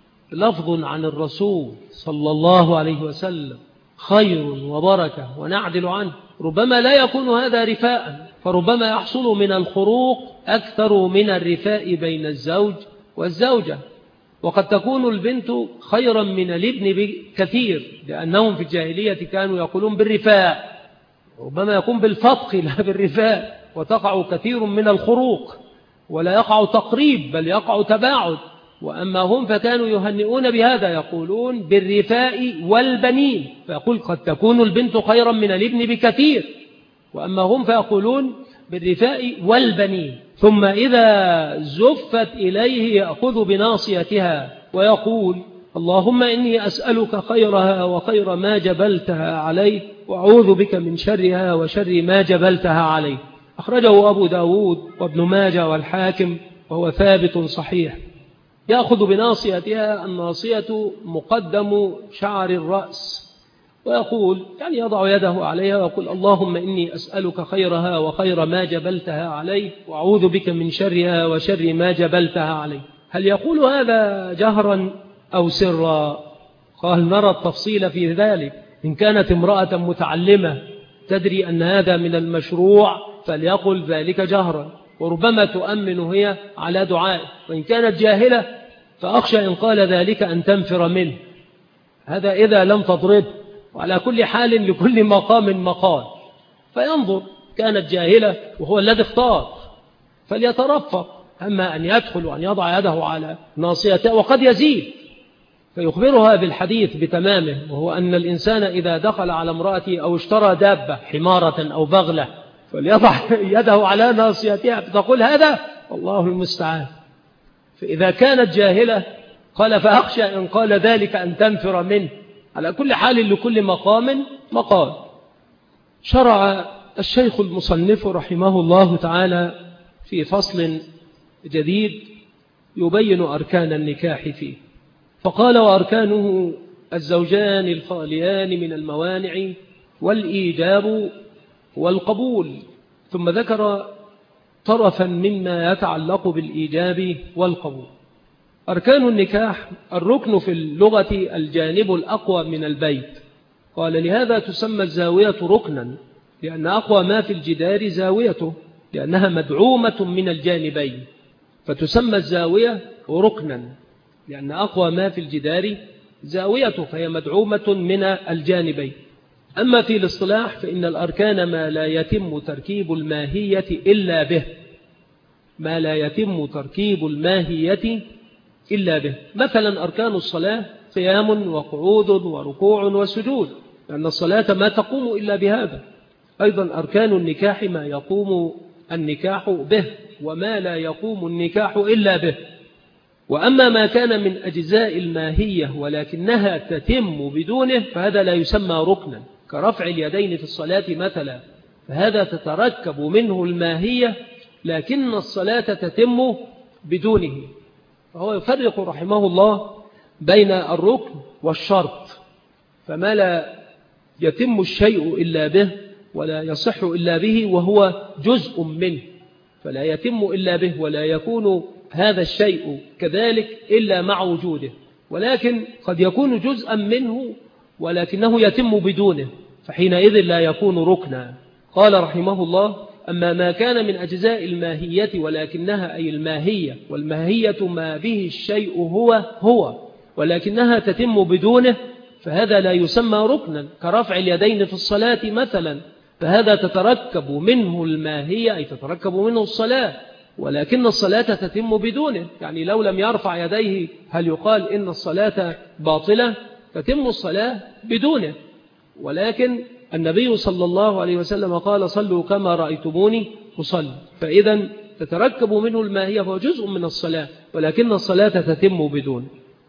لفظ عن الرسول صلى الله عليه وسلم خير وبركة ونعدل عنه، ربما لا يكون هذا رفاء، فربما يحصل من الخروق أكثر من الرفاء بين الزوج والزوجة. وقد تكون البنت خيرا من الابن بكثير، لأنهم في الجاهلية كانوا يقولون بالرفاء، ربما يكون بالفتق لا بالرفاء، وتقع كثير من الخروق ولا يقع تقريب بل يقع تباعد. وأما هم فكانوا يهنئون بهذا، يقولون بالرفاء والبنين، فيقول قد تكون البنت خيرا من الابن بكثير، وأما هم فيقولون بالرفاء والبنين. ثم إذا زفت إليه يأخذ بناصيتها ويقول اللهم إني أسألك خيرها وخير ما جبلتها عليه وأعوذ بك من شرها وشر ما جبلتها عليه. أخرجه أبو داود وابن ماجه والحاكم وهو ثابت صحيح. يأخذ بناصيتها، الناصية مقدم شعر الرأس، ويقول يعني يضع يده عليها ويقول اللهم إني أسألك خيرها وخير ما جبلتها عليه وأعوذ بك من شرها وشر ما جبلتها عليه. هل يقول هذا جهرا أو سرا؟ قال نرى التفصيل في ذلك. إن كانت امرأة متعلمة تدري أن هذا من المشروع فليقل ذلك جهرا، وربما تؤمن هي على دعاء. وإن كانت جاهلة فأخشى إن قال ذلك أن تنفر منه، هذا إذا لم تضرب. وعلى كل حال لكل مقام مقال، فينظر كانت جاهلة وهو الذي اختار فليترفق. أما أن يدخل وأن يضع يده على ناصيته وقد يزيد، فيخبرها بالحديث بتمامه، وهو أن الإنسان إذا دخل على امرأته أو اشترى دابة حمارة أو بغلة فليضع يده على ناصيتها فتقول هذا والله المستعان. فإذا كانت جاهلة قال فأخشى إن قال ذلك أن تنفر منه. على كل حال لكل مقام مقال. شرع الشيخ المصنف رحمه الله تعالى في فصل جديد يبين أركان النكاح فيه، فقال: وأركانه الزوجان الخاليان من الموانع والإيجاب والقبول. ثم ذكر طرفا مما يتعلق بالإيجاب والقبول. أركان النكاح: الركن في اللغة الجانب الأقوى من البيت، قال: لهذا تسمى الزاوية ركنا، لأن أقوى ما في الجدار زاويته، لأنها مدعومة من الجانبين، فتسمى الزاوية ركنا لأن أقوى ما في الجدار زاويته، فهي مدعومة من الجانبين. أما في الاصطلاح فإن الأركان ما لا يتم تركيب الماهية إلا به، ما لا يتم تركيب الماهية إلا به. مثلا أركان الصلاة قيام وقعود وركوع وسجود، لأن الصلاة ما تقوم إلا بهذا. أيضا أركان النكاح ما يقوم النكاح به وما لا يقوم النكاح إلا به. وأما ما كان من أجزاء الماهية ولكنها تتم بدونه فهذا لا يسمى ركنا، كرفع اليدين في الصلاة مثلا، فهذا تتركب منه الماهية لكن الصلاة تتم بدونه. فهو يفرق رحمه الله بين الركن والشرط، فما لا يتم الشيء إلا به ولا يصح إلا به وهو جزء منه، فلا يتم إلا به ولا يكون هذا الشيء كذلك إلا مع وجوده، ولكن قد يكون جزءا منه ولكنه يتم بدونه، فحينئذ لا يكون ركنا. قال رحمه الله: أما ما كان من أجزاء الماهية ولكنها أي الماهية، والماهية ما به الشيء هو ولكنها تتم بدونه، فهذا لا يسمى ركنا، كرفع اليدين في الصلاة مثلا، فهذا تتركب منه الماهية أي تتركب منه الصلاة، ولكن الصلاة تتم بدونه. يعني لو لم يرفع يديه هل يقال إن الصلاة باطلة؟ تتم الصلاة بدونه. ولكن النبي صلى الله عليه وسلم قال: صلوا كما رأيتموني أصلي، فإذا تتركب منه الماهية، فهو جزء من الصلاة ولكن الصلاة تتم بدونه.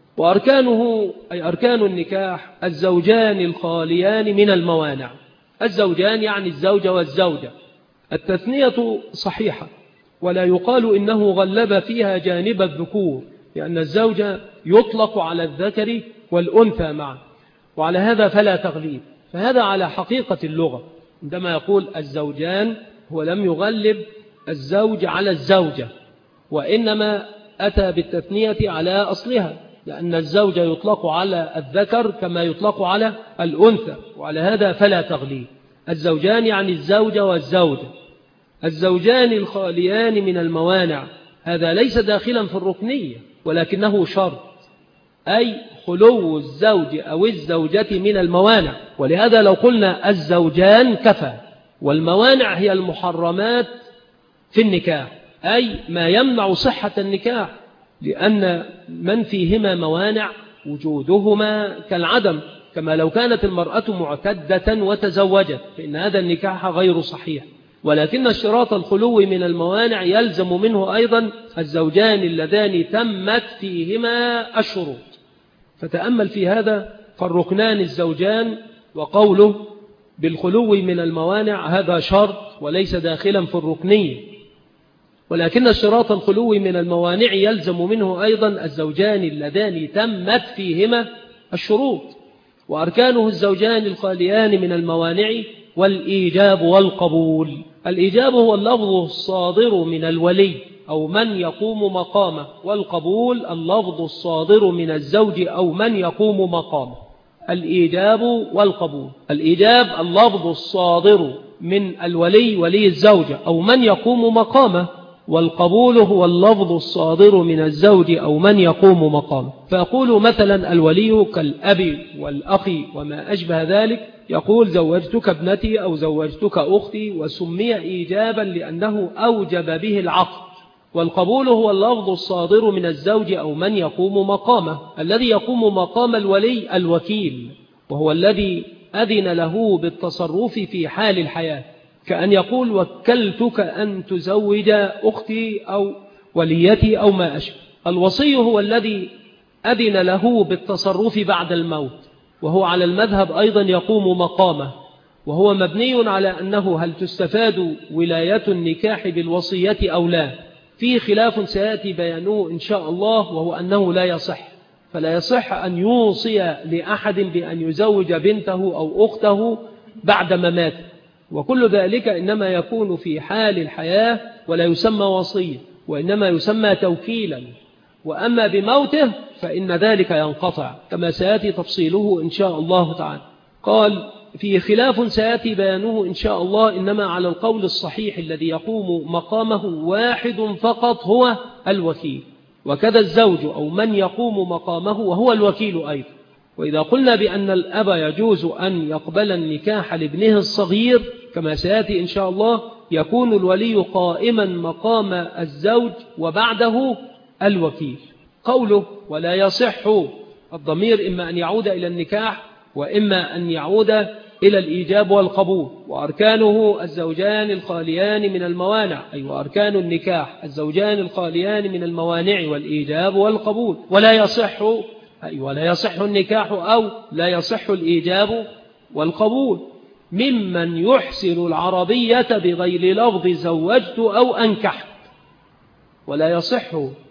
وأركانه أي أركان النكاح الزوجان الخاليان من الموانع. الزوجان يعني الزوجة والزوجة، التثنية صحيحة، ولا يقال إنه غلب فيها جانب الذكور، لأن الزوجة يطلق على الذكر والأنثى معا، وعلى هذا فلا تغليب، فهذا على حقيقة اللغة. عندما يقول الزوجان هو لم يغلب الزوج على الزوجة، وإنما أتى بالتثنية على أصلها، لأن الزوجة يطلق على الذكر كما يطلق على الأنثى، وعلى هذا فلا تغليب. الزوجان يعني الزوجة والزوجة. الزوجان الخاليان من الموانع، هذا ليس داخلا في الركنية ولكنه شرط، أي خلو الزوج أو الزوجة من الموانع. ولهذا لو قلنا الزوجان كفى، والموانع هي المحرمات في النكاح، أي ما يمنع صحة النكاح، لأن من فيهما موانع وجودهما كالعدم، كما لو كانت المرأة معتدة وتزوجت فإن هذا النكاح غير صحيح. ولكن اشتراط الخلو من الموانع يلزم منه أيضا الزوجان اللذان تمت فيهما الشروط. فتأمل في هذا، فالركنان الزوجان، وقوله بالخلو من الموانع هذا شرط وليس داخلا في الركنية، ولكن اشتراط الخلو من الموانع يلزم منه أيضا الزوجان اللذان تمت فيهما الشروط. وأركانه الزوجان الخاليان من الموانع والإيجاب والقبول. الإيجاب هو اللفظ الصادر من الولي أو من يقوم مقامه، والقبول اللفظ الصادر من الزوج أو من يقوم مقامه. الإيجاب والقبول: الإيجاب اللفظ الصادر من الولي ولي الزوجة أو من يقوم مقامه، والقبول هو اللفظ الصادر من الزوج أو من يقوم مقامه. فأقول مثلا الولي كالأب والأخ وما أشبه ذلك، يقول زوجتك ابنتي أو زوجتك أختي، وسمي إيجابا لأنه أوجب به العقد. والقبول هو اللفظ الصادر من الزوج أو من يقوم مقامه. الذي يقوم مقام الولي الوكيل، وهو الذي أذن له بالتصرف في حال الحياة، كأن يقول وكلتك أن تزوج أختي أو وليتي أو ما أشبه. الوصي هو الذي أذن له بالتصرف بعد الموت، وهو على المذهب أيضا يقوم مقامه. وهو مبني على أنه هل تستفاد ولاية النكاح بالوصية أو لا، فيه خلاف سيأتي بيانه إن شاء الله، وهو أنه لا يصح، فلا يصح أن يوصي لأحد بأن يزوج بنته أو أخته بعد مماته، وكل ذلك إنما يكون في حال الحياة ولا يسمى وصية، وإنما يسمى توكيلا، وأما بموته فإن ذلك ينقطع كما سيأتي تفصيله إن شاء الله تعالى. قال في خلاف سيأتي بيانه إن شاء الله، إنما على القول الصحيح الذي يقوم مقامه واحد فقط هو الوكيل، وكذا الزوج أو من يقوم مقامه وهو الوكيل أيضا. وإذا قلنا بأن الأب يجوز أن يقبل النكاح لابنه الصغير كما سيأتي إن شاء الله، يكون الولي قائما مقام الزوج وبعده الوكيل. قوله ولا يصح، الضمير إما أن يعود إلى النكاح وإما أن يعود إلى الإيجاب والقبول، وأركانه الزوجان الخاليان من الموانع، أي وأركان النكاح الزوجان الخاليان من الموانع والإيجاب والقبول. ولا يصح، أي ولا يصح النكاح أو لا يصح الإيجاب والقبول ممن يحسن العربية بغير لفظ زوجت أو أنكحت. ولا يصح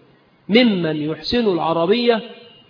ممن يحسن العربية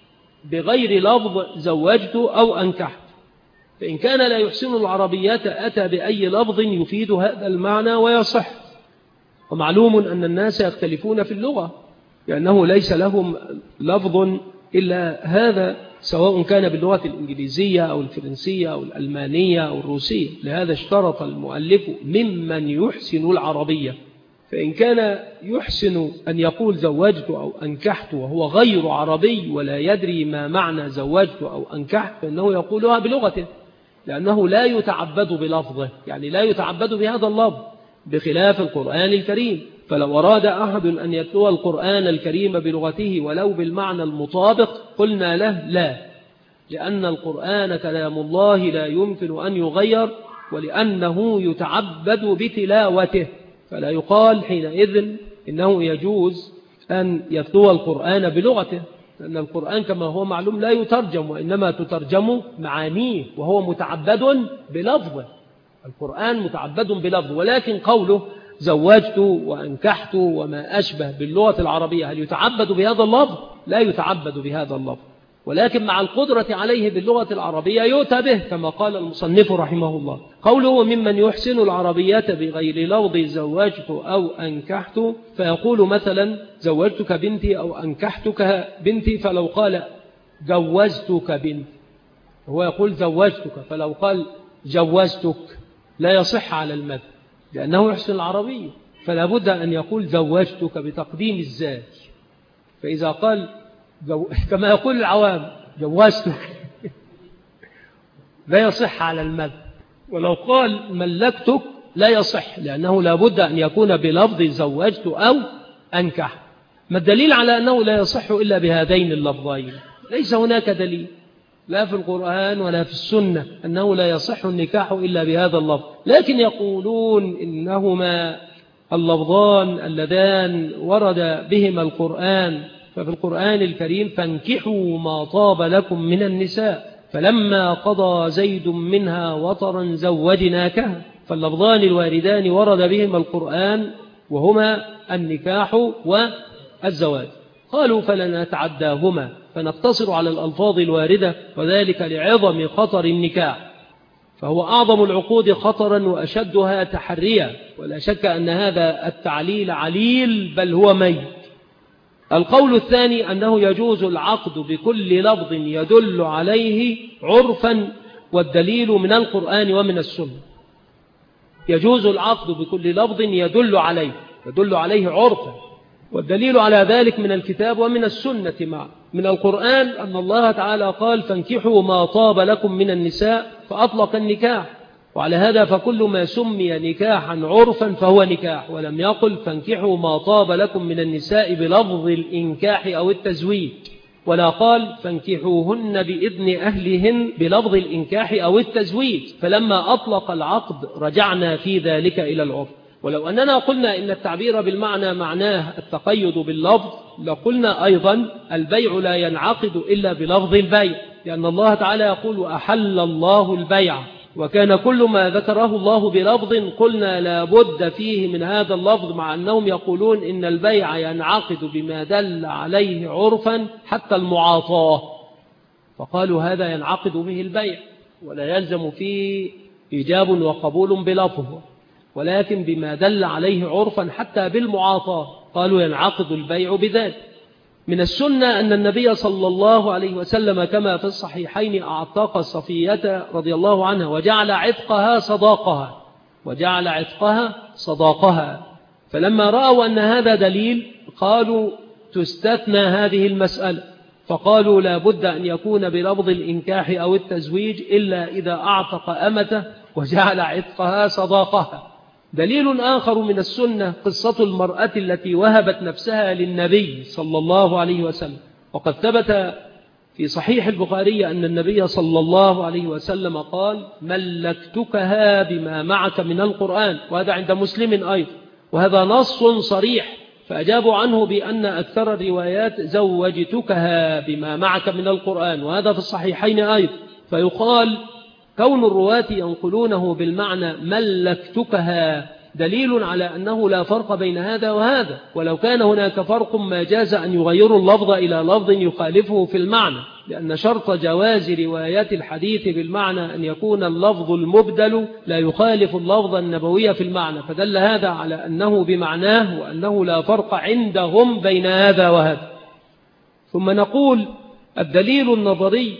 بغير لفظ زوجت أو أنكحت، فإن كان لا يحسن العربية أتى بأي لفظ يفيد هذا المعنى ويصح. ومعلوم أن الناس يختلفون في اللغة، لأنه ليس لهم لفظ إلا هذا، سواء كان باللغة الإنجليزية أو الفرنسية أو الألمانية أو الروسية. لهذا اشترط المؤلف ممن يحسن العربية، فإن كان يحسن أن يقول زوجت أو أنكحت وهو غير عربي ولا يدري ما معنى زوجت أو أنكحت، فإنه يقولها بلغته، لأنه لا يتعبد بلفظه، يعني لا يتعبد بهذا اللفظ، بخلاف القرآن الكريم. فلو أراد أحد أن يتلو القرآن الكريم بلغته ولو بالمعنى المطابق قلنا له لا، لأن القرآن كلام الله لا يمكن أن يغير، ولأنه يتعبد بتلاوته، فلا يقال حينئذ إنه يجوز أن يتلو القرآن بلغته، لأن القرآن كما هو معلوم لا يترجم، وإنما تترجم معانيه، وهو متعبد بلفظه. القرآن متعبد بلفظه، ولكن قوله زوجت وأنكحت وما أشبه باللغة العربية هل يتعبد بهذا اللفظ؟ لا يتعبد بهذا اللفظ، ولكن مع القدرة عليه باللغة العربية يؤتى به كما قال المصنف رحمه الله. قوله ممن يحسن العربية بغير لفظ زوجت أو أنكحت، فيقول مثلا زوجتك بنتي أو أنكحتك بنتي، فلو قال جوزتك بنتي هو يقول زوجتك، فلو قال جوزتك لا يصح على المذهب، لأنه يحسن العربية، فلا بد أن يقول زوجتك بتقديم الزاج. فإذا قال كما يقول العوام جوزتك لا يصح على المذهب، ولو قال ملكتك لا يصح، لأنه لا بد أن يكون بلفظ زوجت أو أنكح. ما الدليل على أنه لا يصح إلا بهذين اللفظين؟ ليس هناك دليل لا في القرآن ولا في السنة أنه لا يصح النكاح إلا بهذا اللفظ، لكن يقولون إنهما اللفظان اللذان ورد بهما القرآن، ففي القرآن الكريم فانكحوا ما طاب لكم من النساء فلما قضى زيد منها وطرا زوجناكها، فاللفظان الواردان ورد بهما القرآن وهما النكاح والزواج. قالوا فلن نتعداهما فنقتصر على الألفاظ الواردة، وذلك لعظم خطر النكاح، فهو أعظم العقود خطرا وأشدها تحريا، ولا شك أن هذا التعليل عليل بل هو ميت. القول الثاني أنه يجوز العقد بكل لفظ يدل عليه عرفا، والدليل من القرآن ومن السنة. يجوز العقد بكل لفظ يدل عليه عرفا، والدليل على ذلك من الكتاب ومن السنة معا. من القرآن أن الله تعالى قال فانكحوا ما طاب لكم من النساء، فأطلق النكاح، وعلى هذا فكل ما سمي نكاحا عرفا فهو نكاح، ولم يقل فانكحوا ما طاب لكم من النساء بلفظ الإنكاح أو التزويج، ولا قال فانكحوهن بإذن أهلهن بلفظ الإنكاح أو التزويج، فلما أطلق العقد رجعنا في ذلك إلى العرف. ولو أننا قلنا إن التعبير بالمعنى معناه التقيد باللفظ، لقلنا أيضا البيع لا ينعقد إلا بلفظ البيع، لأن الله تعالى يقول وأحل الله البيع، وكان كل ما ذكره الله بلفظ قلنا لا بد فيه من هذا اللفظ، مع أنهم يقولون إن البيع ينعقد بما دل عليه عرفا حتى المعاطاة، فقالوا هذا ينعقد به البيع ولا يلزم فيه إيجاب وقبول بلفظه، ولكن بما دل عليه عرفا حتى بالمعاطاة قالوا ينعقد البيع بذلك. من السنة أن النبي صلى الله عليه وسلم كما في الصحيحين أعتق صفية رضي الله عنها وجعل عتقها صداقها، فلما رأوا أن هذا دليل قالوا تستثنى هذه المسألة، فقالوا لا بد أن يكون بلفظ الإنكاح أو التزويج إلا إذا أعتق أمته وجعل عتقها صداقها. دليل آخر من السنة قصة المرأة التي وهبت نفسها للنبي صلى الله عليه وسلم، وقد ثبت في صحيح البخاري أن النبي صلى الله عليه وسلم قال ملكتكها بما معك من القرآن، وهذا عند مسلم أيضا، وهذا نص صريح، فأجابوا عنه بأن أكثر الروايات زوجتكها بما معك من القرآن، وهذا في الصحيحين أيضا، فيقال كون الرواة ينقلونه بالمعنى ملكتكها دليل على أنه لا فرق بين هذا وهذا، ولو كان هناك فرق ما جاز أن يغيروا اللفظ إلى لفظ يخالفه في المعنى، لأن شرط جواز روايات الحديث بالمعنى أن يكون اللفظ المبدل لا يخالف اللفظ النبوي في المعنى، فدل هذا على أنه بمعناه وأنه لا فرق عندهم بين هذا وهذا. ثم نقول الدليل النظري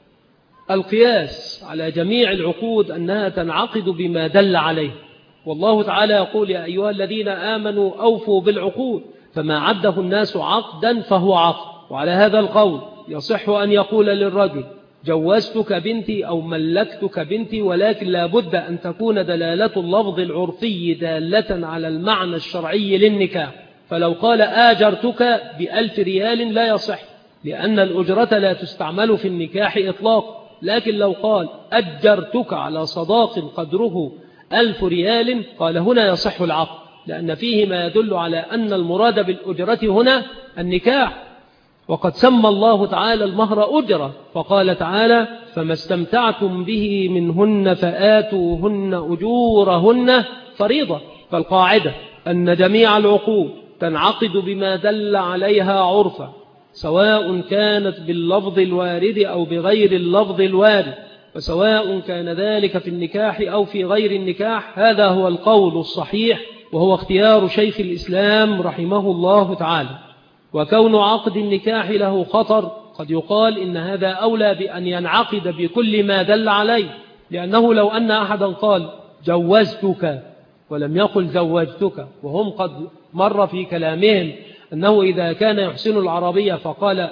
القياس على جميع العقود أنها تنعقد بما دل عليه، والله تعالى يقول يا أيها الذين آمنوا أوفوا بالعقود، فما عده الناس عقدا فهو عقد. وعلى هذا القول يصح أن يقول للرجل جوزتك بنتي أو ملكتك بنتي، ولكن لا بد أن تكون دلالة اللفظ العرفي دالة على المعنى الشرعي للنكاح، فلو قال آجرتك ب1000 ريال لا يصح، لأن الأجرة لا تستعمل في النكاح إطلاق، لكن لو قال أجرتك على صداق قدره 1000 ريال قال هنا يصح العقد، لأن فيه ما يدل على أن المراد بالأجرة هنا النكاح، وقد سمى الله تعالى المهر أجرة، فقال تعالى فما استمتعتم به منهن فآتوهن أجورهن فريضة. فالقاعدة أن جميع العقود تنعقد بما دل عليها عرفا، سواء كانت باللفظ الوارد أو بغير اللفظ الوارد، وسواء كان ذلك في النكاح أو في غير النكاح. هذا هو القول الصحيح، وهو اختيار شيخ الإسلام رحمه الله تعالى. وكون عقد النكاح له خطر قد يقال إن هذا أولى بأن ينعقد بكل ما دل عليه، لأنه لو أن أحدا قال جوزتك ولم يقل زوجتك، وهم قد مر في كلامهم أنه إذا كان يحسن العربية فقال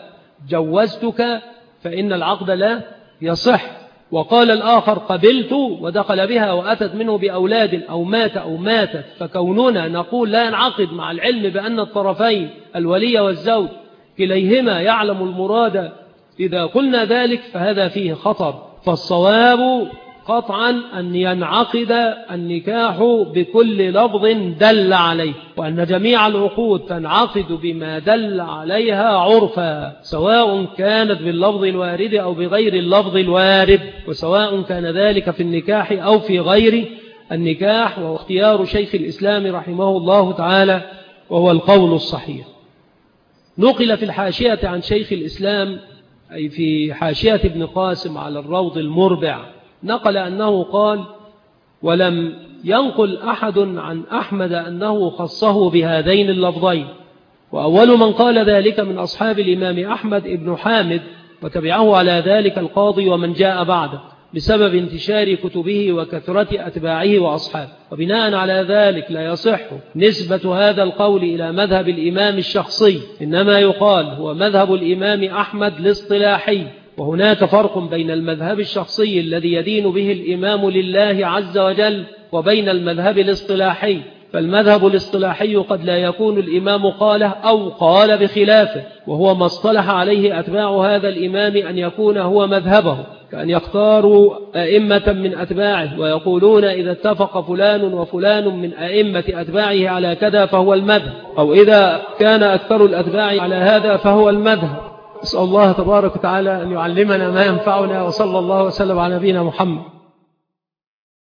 جوزتك فإن العقد لا يصح، وقال الآخر قبلت ودخل بها وأتت منه بأولاد أو ماتت، فكوننا نقول لا ينعقد مع العلم بأن الطرفين الولي والزوج كليهما يعلم المراد، إذا قلنا ذلك فهذا فيه خطر. فالصواب قطعا أن ينعقد النكاح بكل لفظ دل عليه، وأن جميع العقود تنعقد بما دل عليها عرفا، سواء كانت باللفظ الوارد أو بغير اللفظ الوارد، وسواء كان ذلك في النكاح أو في غير النكاح، وهو اختيار شيخ الإسلام رحمه الله تعالى، وهو القول الصحيح. نقل في الحاشية عن شيخ الإسلام، أي في حاشية ابن قاسم على الروض المربع، نقل أنه قال ولم ينقل أحد عن أحمد أنه خصه بهذين اللفظين، وأول من قال ذلك من أصحاب الإمام أحمد ابن حامد، وتبعه على ذلك القاضي ومن جاء بعده بسبب انتشار كتبه وكثرة أتباعه وأصحابه، وبناء على ذلك لا يصح نسبة هذا القول إلى مذهب الإمام الشخصي، إنما يقال هو مذهب الإمام أحمد الاصطلاحي، وهناك فرق بين المذهب الشخصي الذي يدين به الإمام لله عز وجل وبين المذهب الاصطلاحي. فالمذهب الاصطلاحي قد لا يكون الإمام قاله أو قال بخلافه، وهو ما اصطلح عليه أتباع هذا الإمام أن يكون هو مذهبه، كأن يختاروا أئمة من أتباعه ويقولون إذا اتفق فلان وفلان من أئمة أتباعه على كذا فهو المذهب، أو إذا كان أكثر الأتباع على هذا فهو المذهب. أسأل الله تبارك وتعالى أن يعلمنا ما ينفعنا، وصلى الله وسلم على نبينا محمد.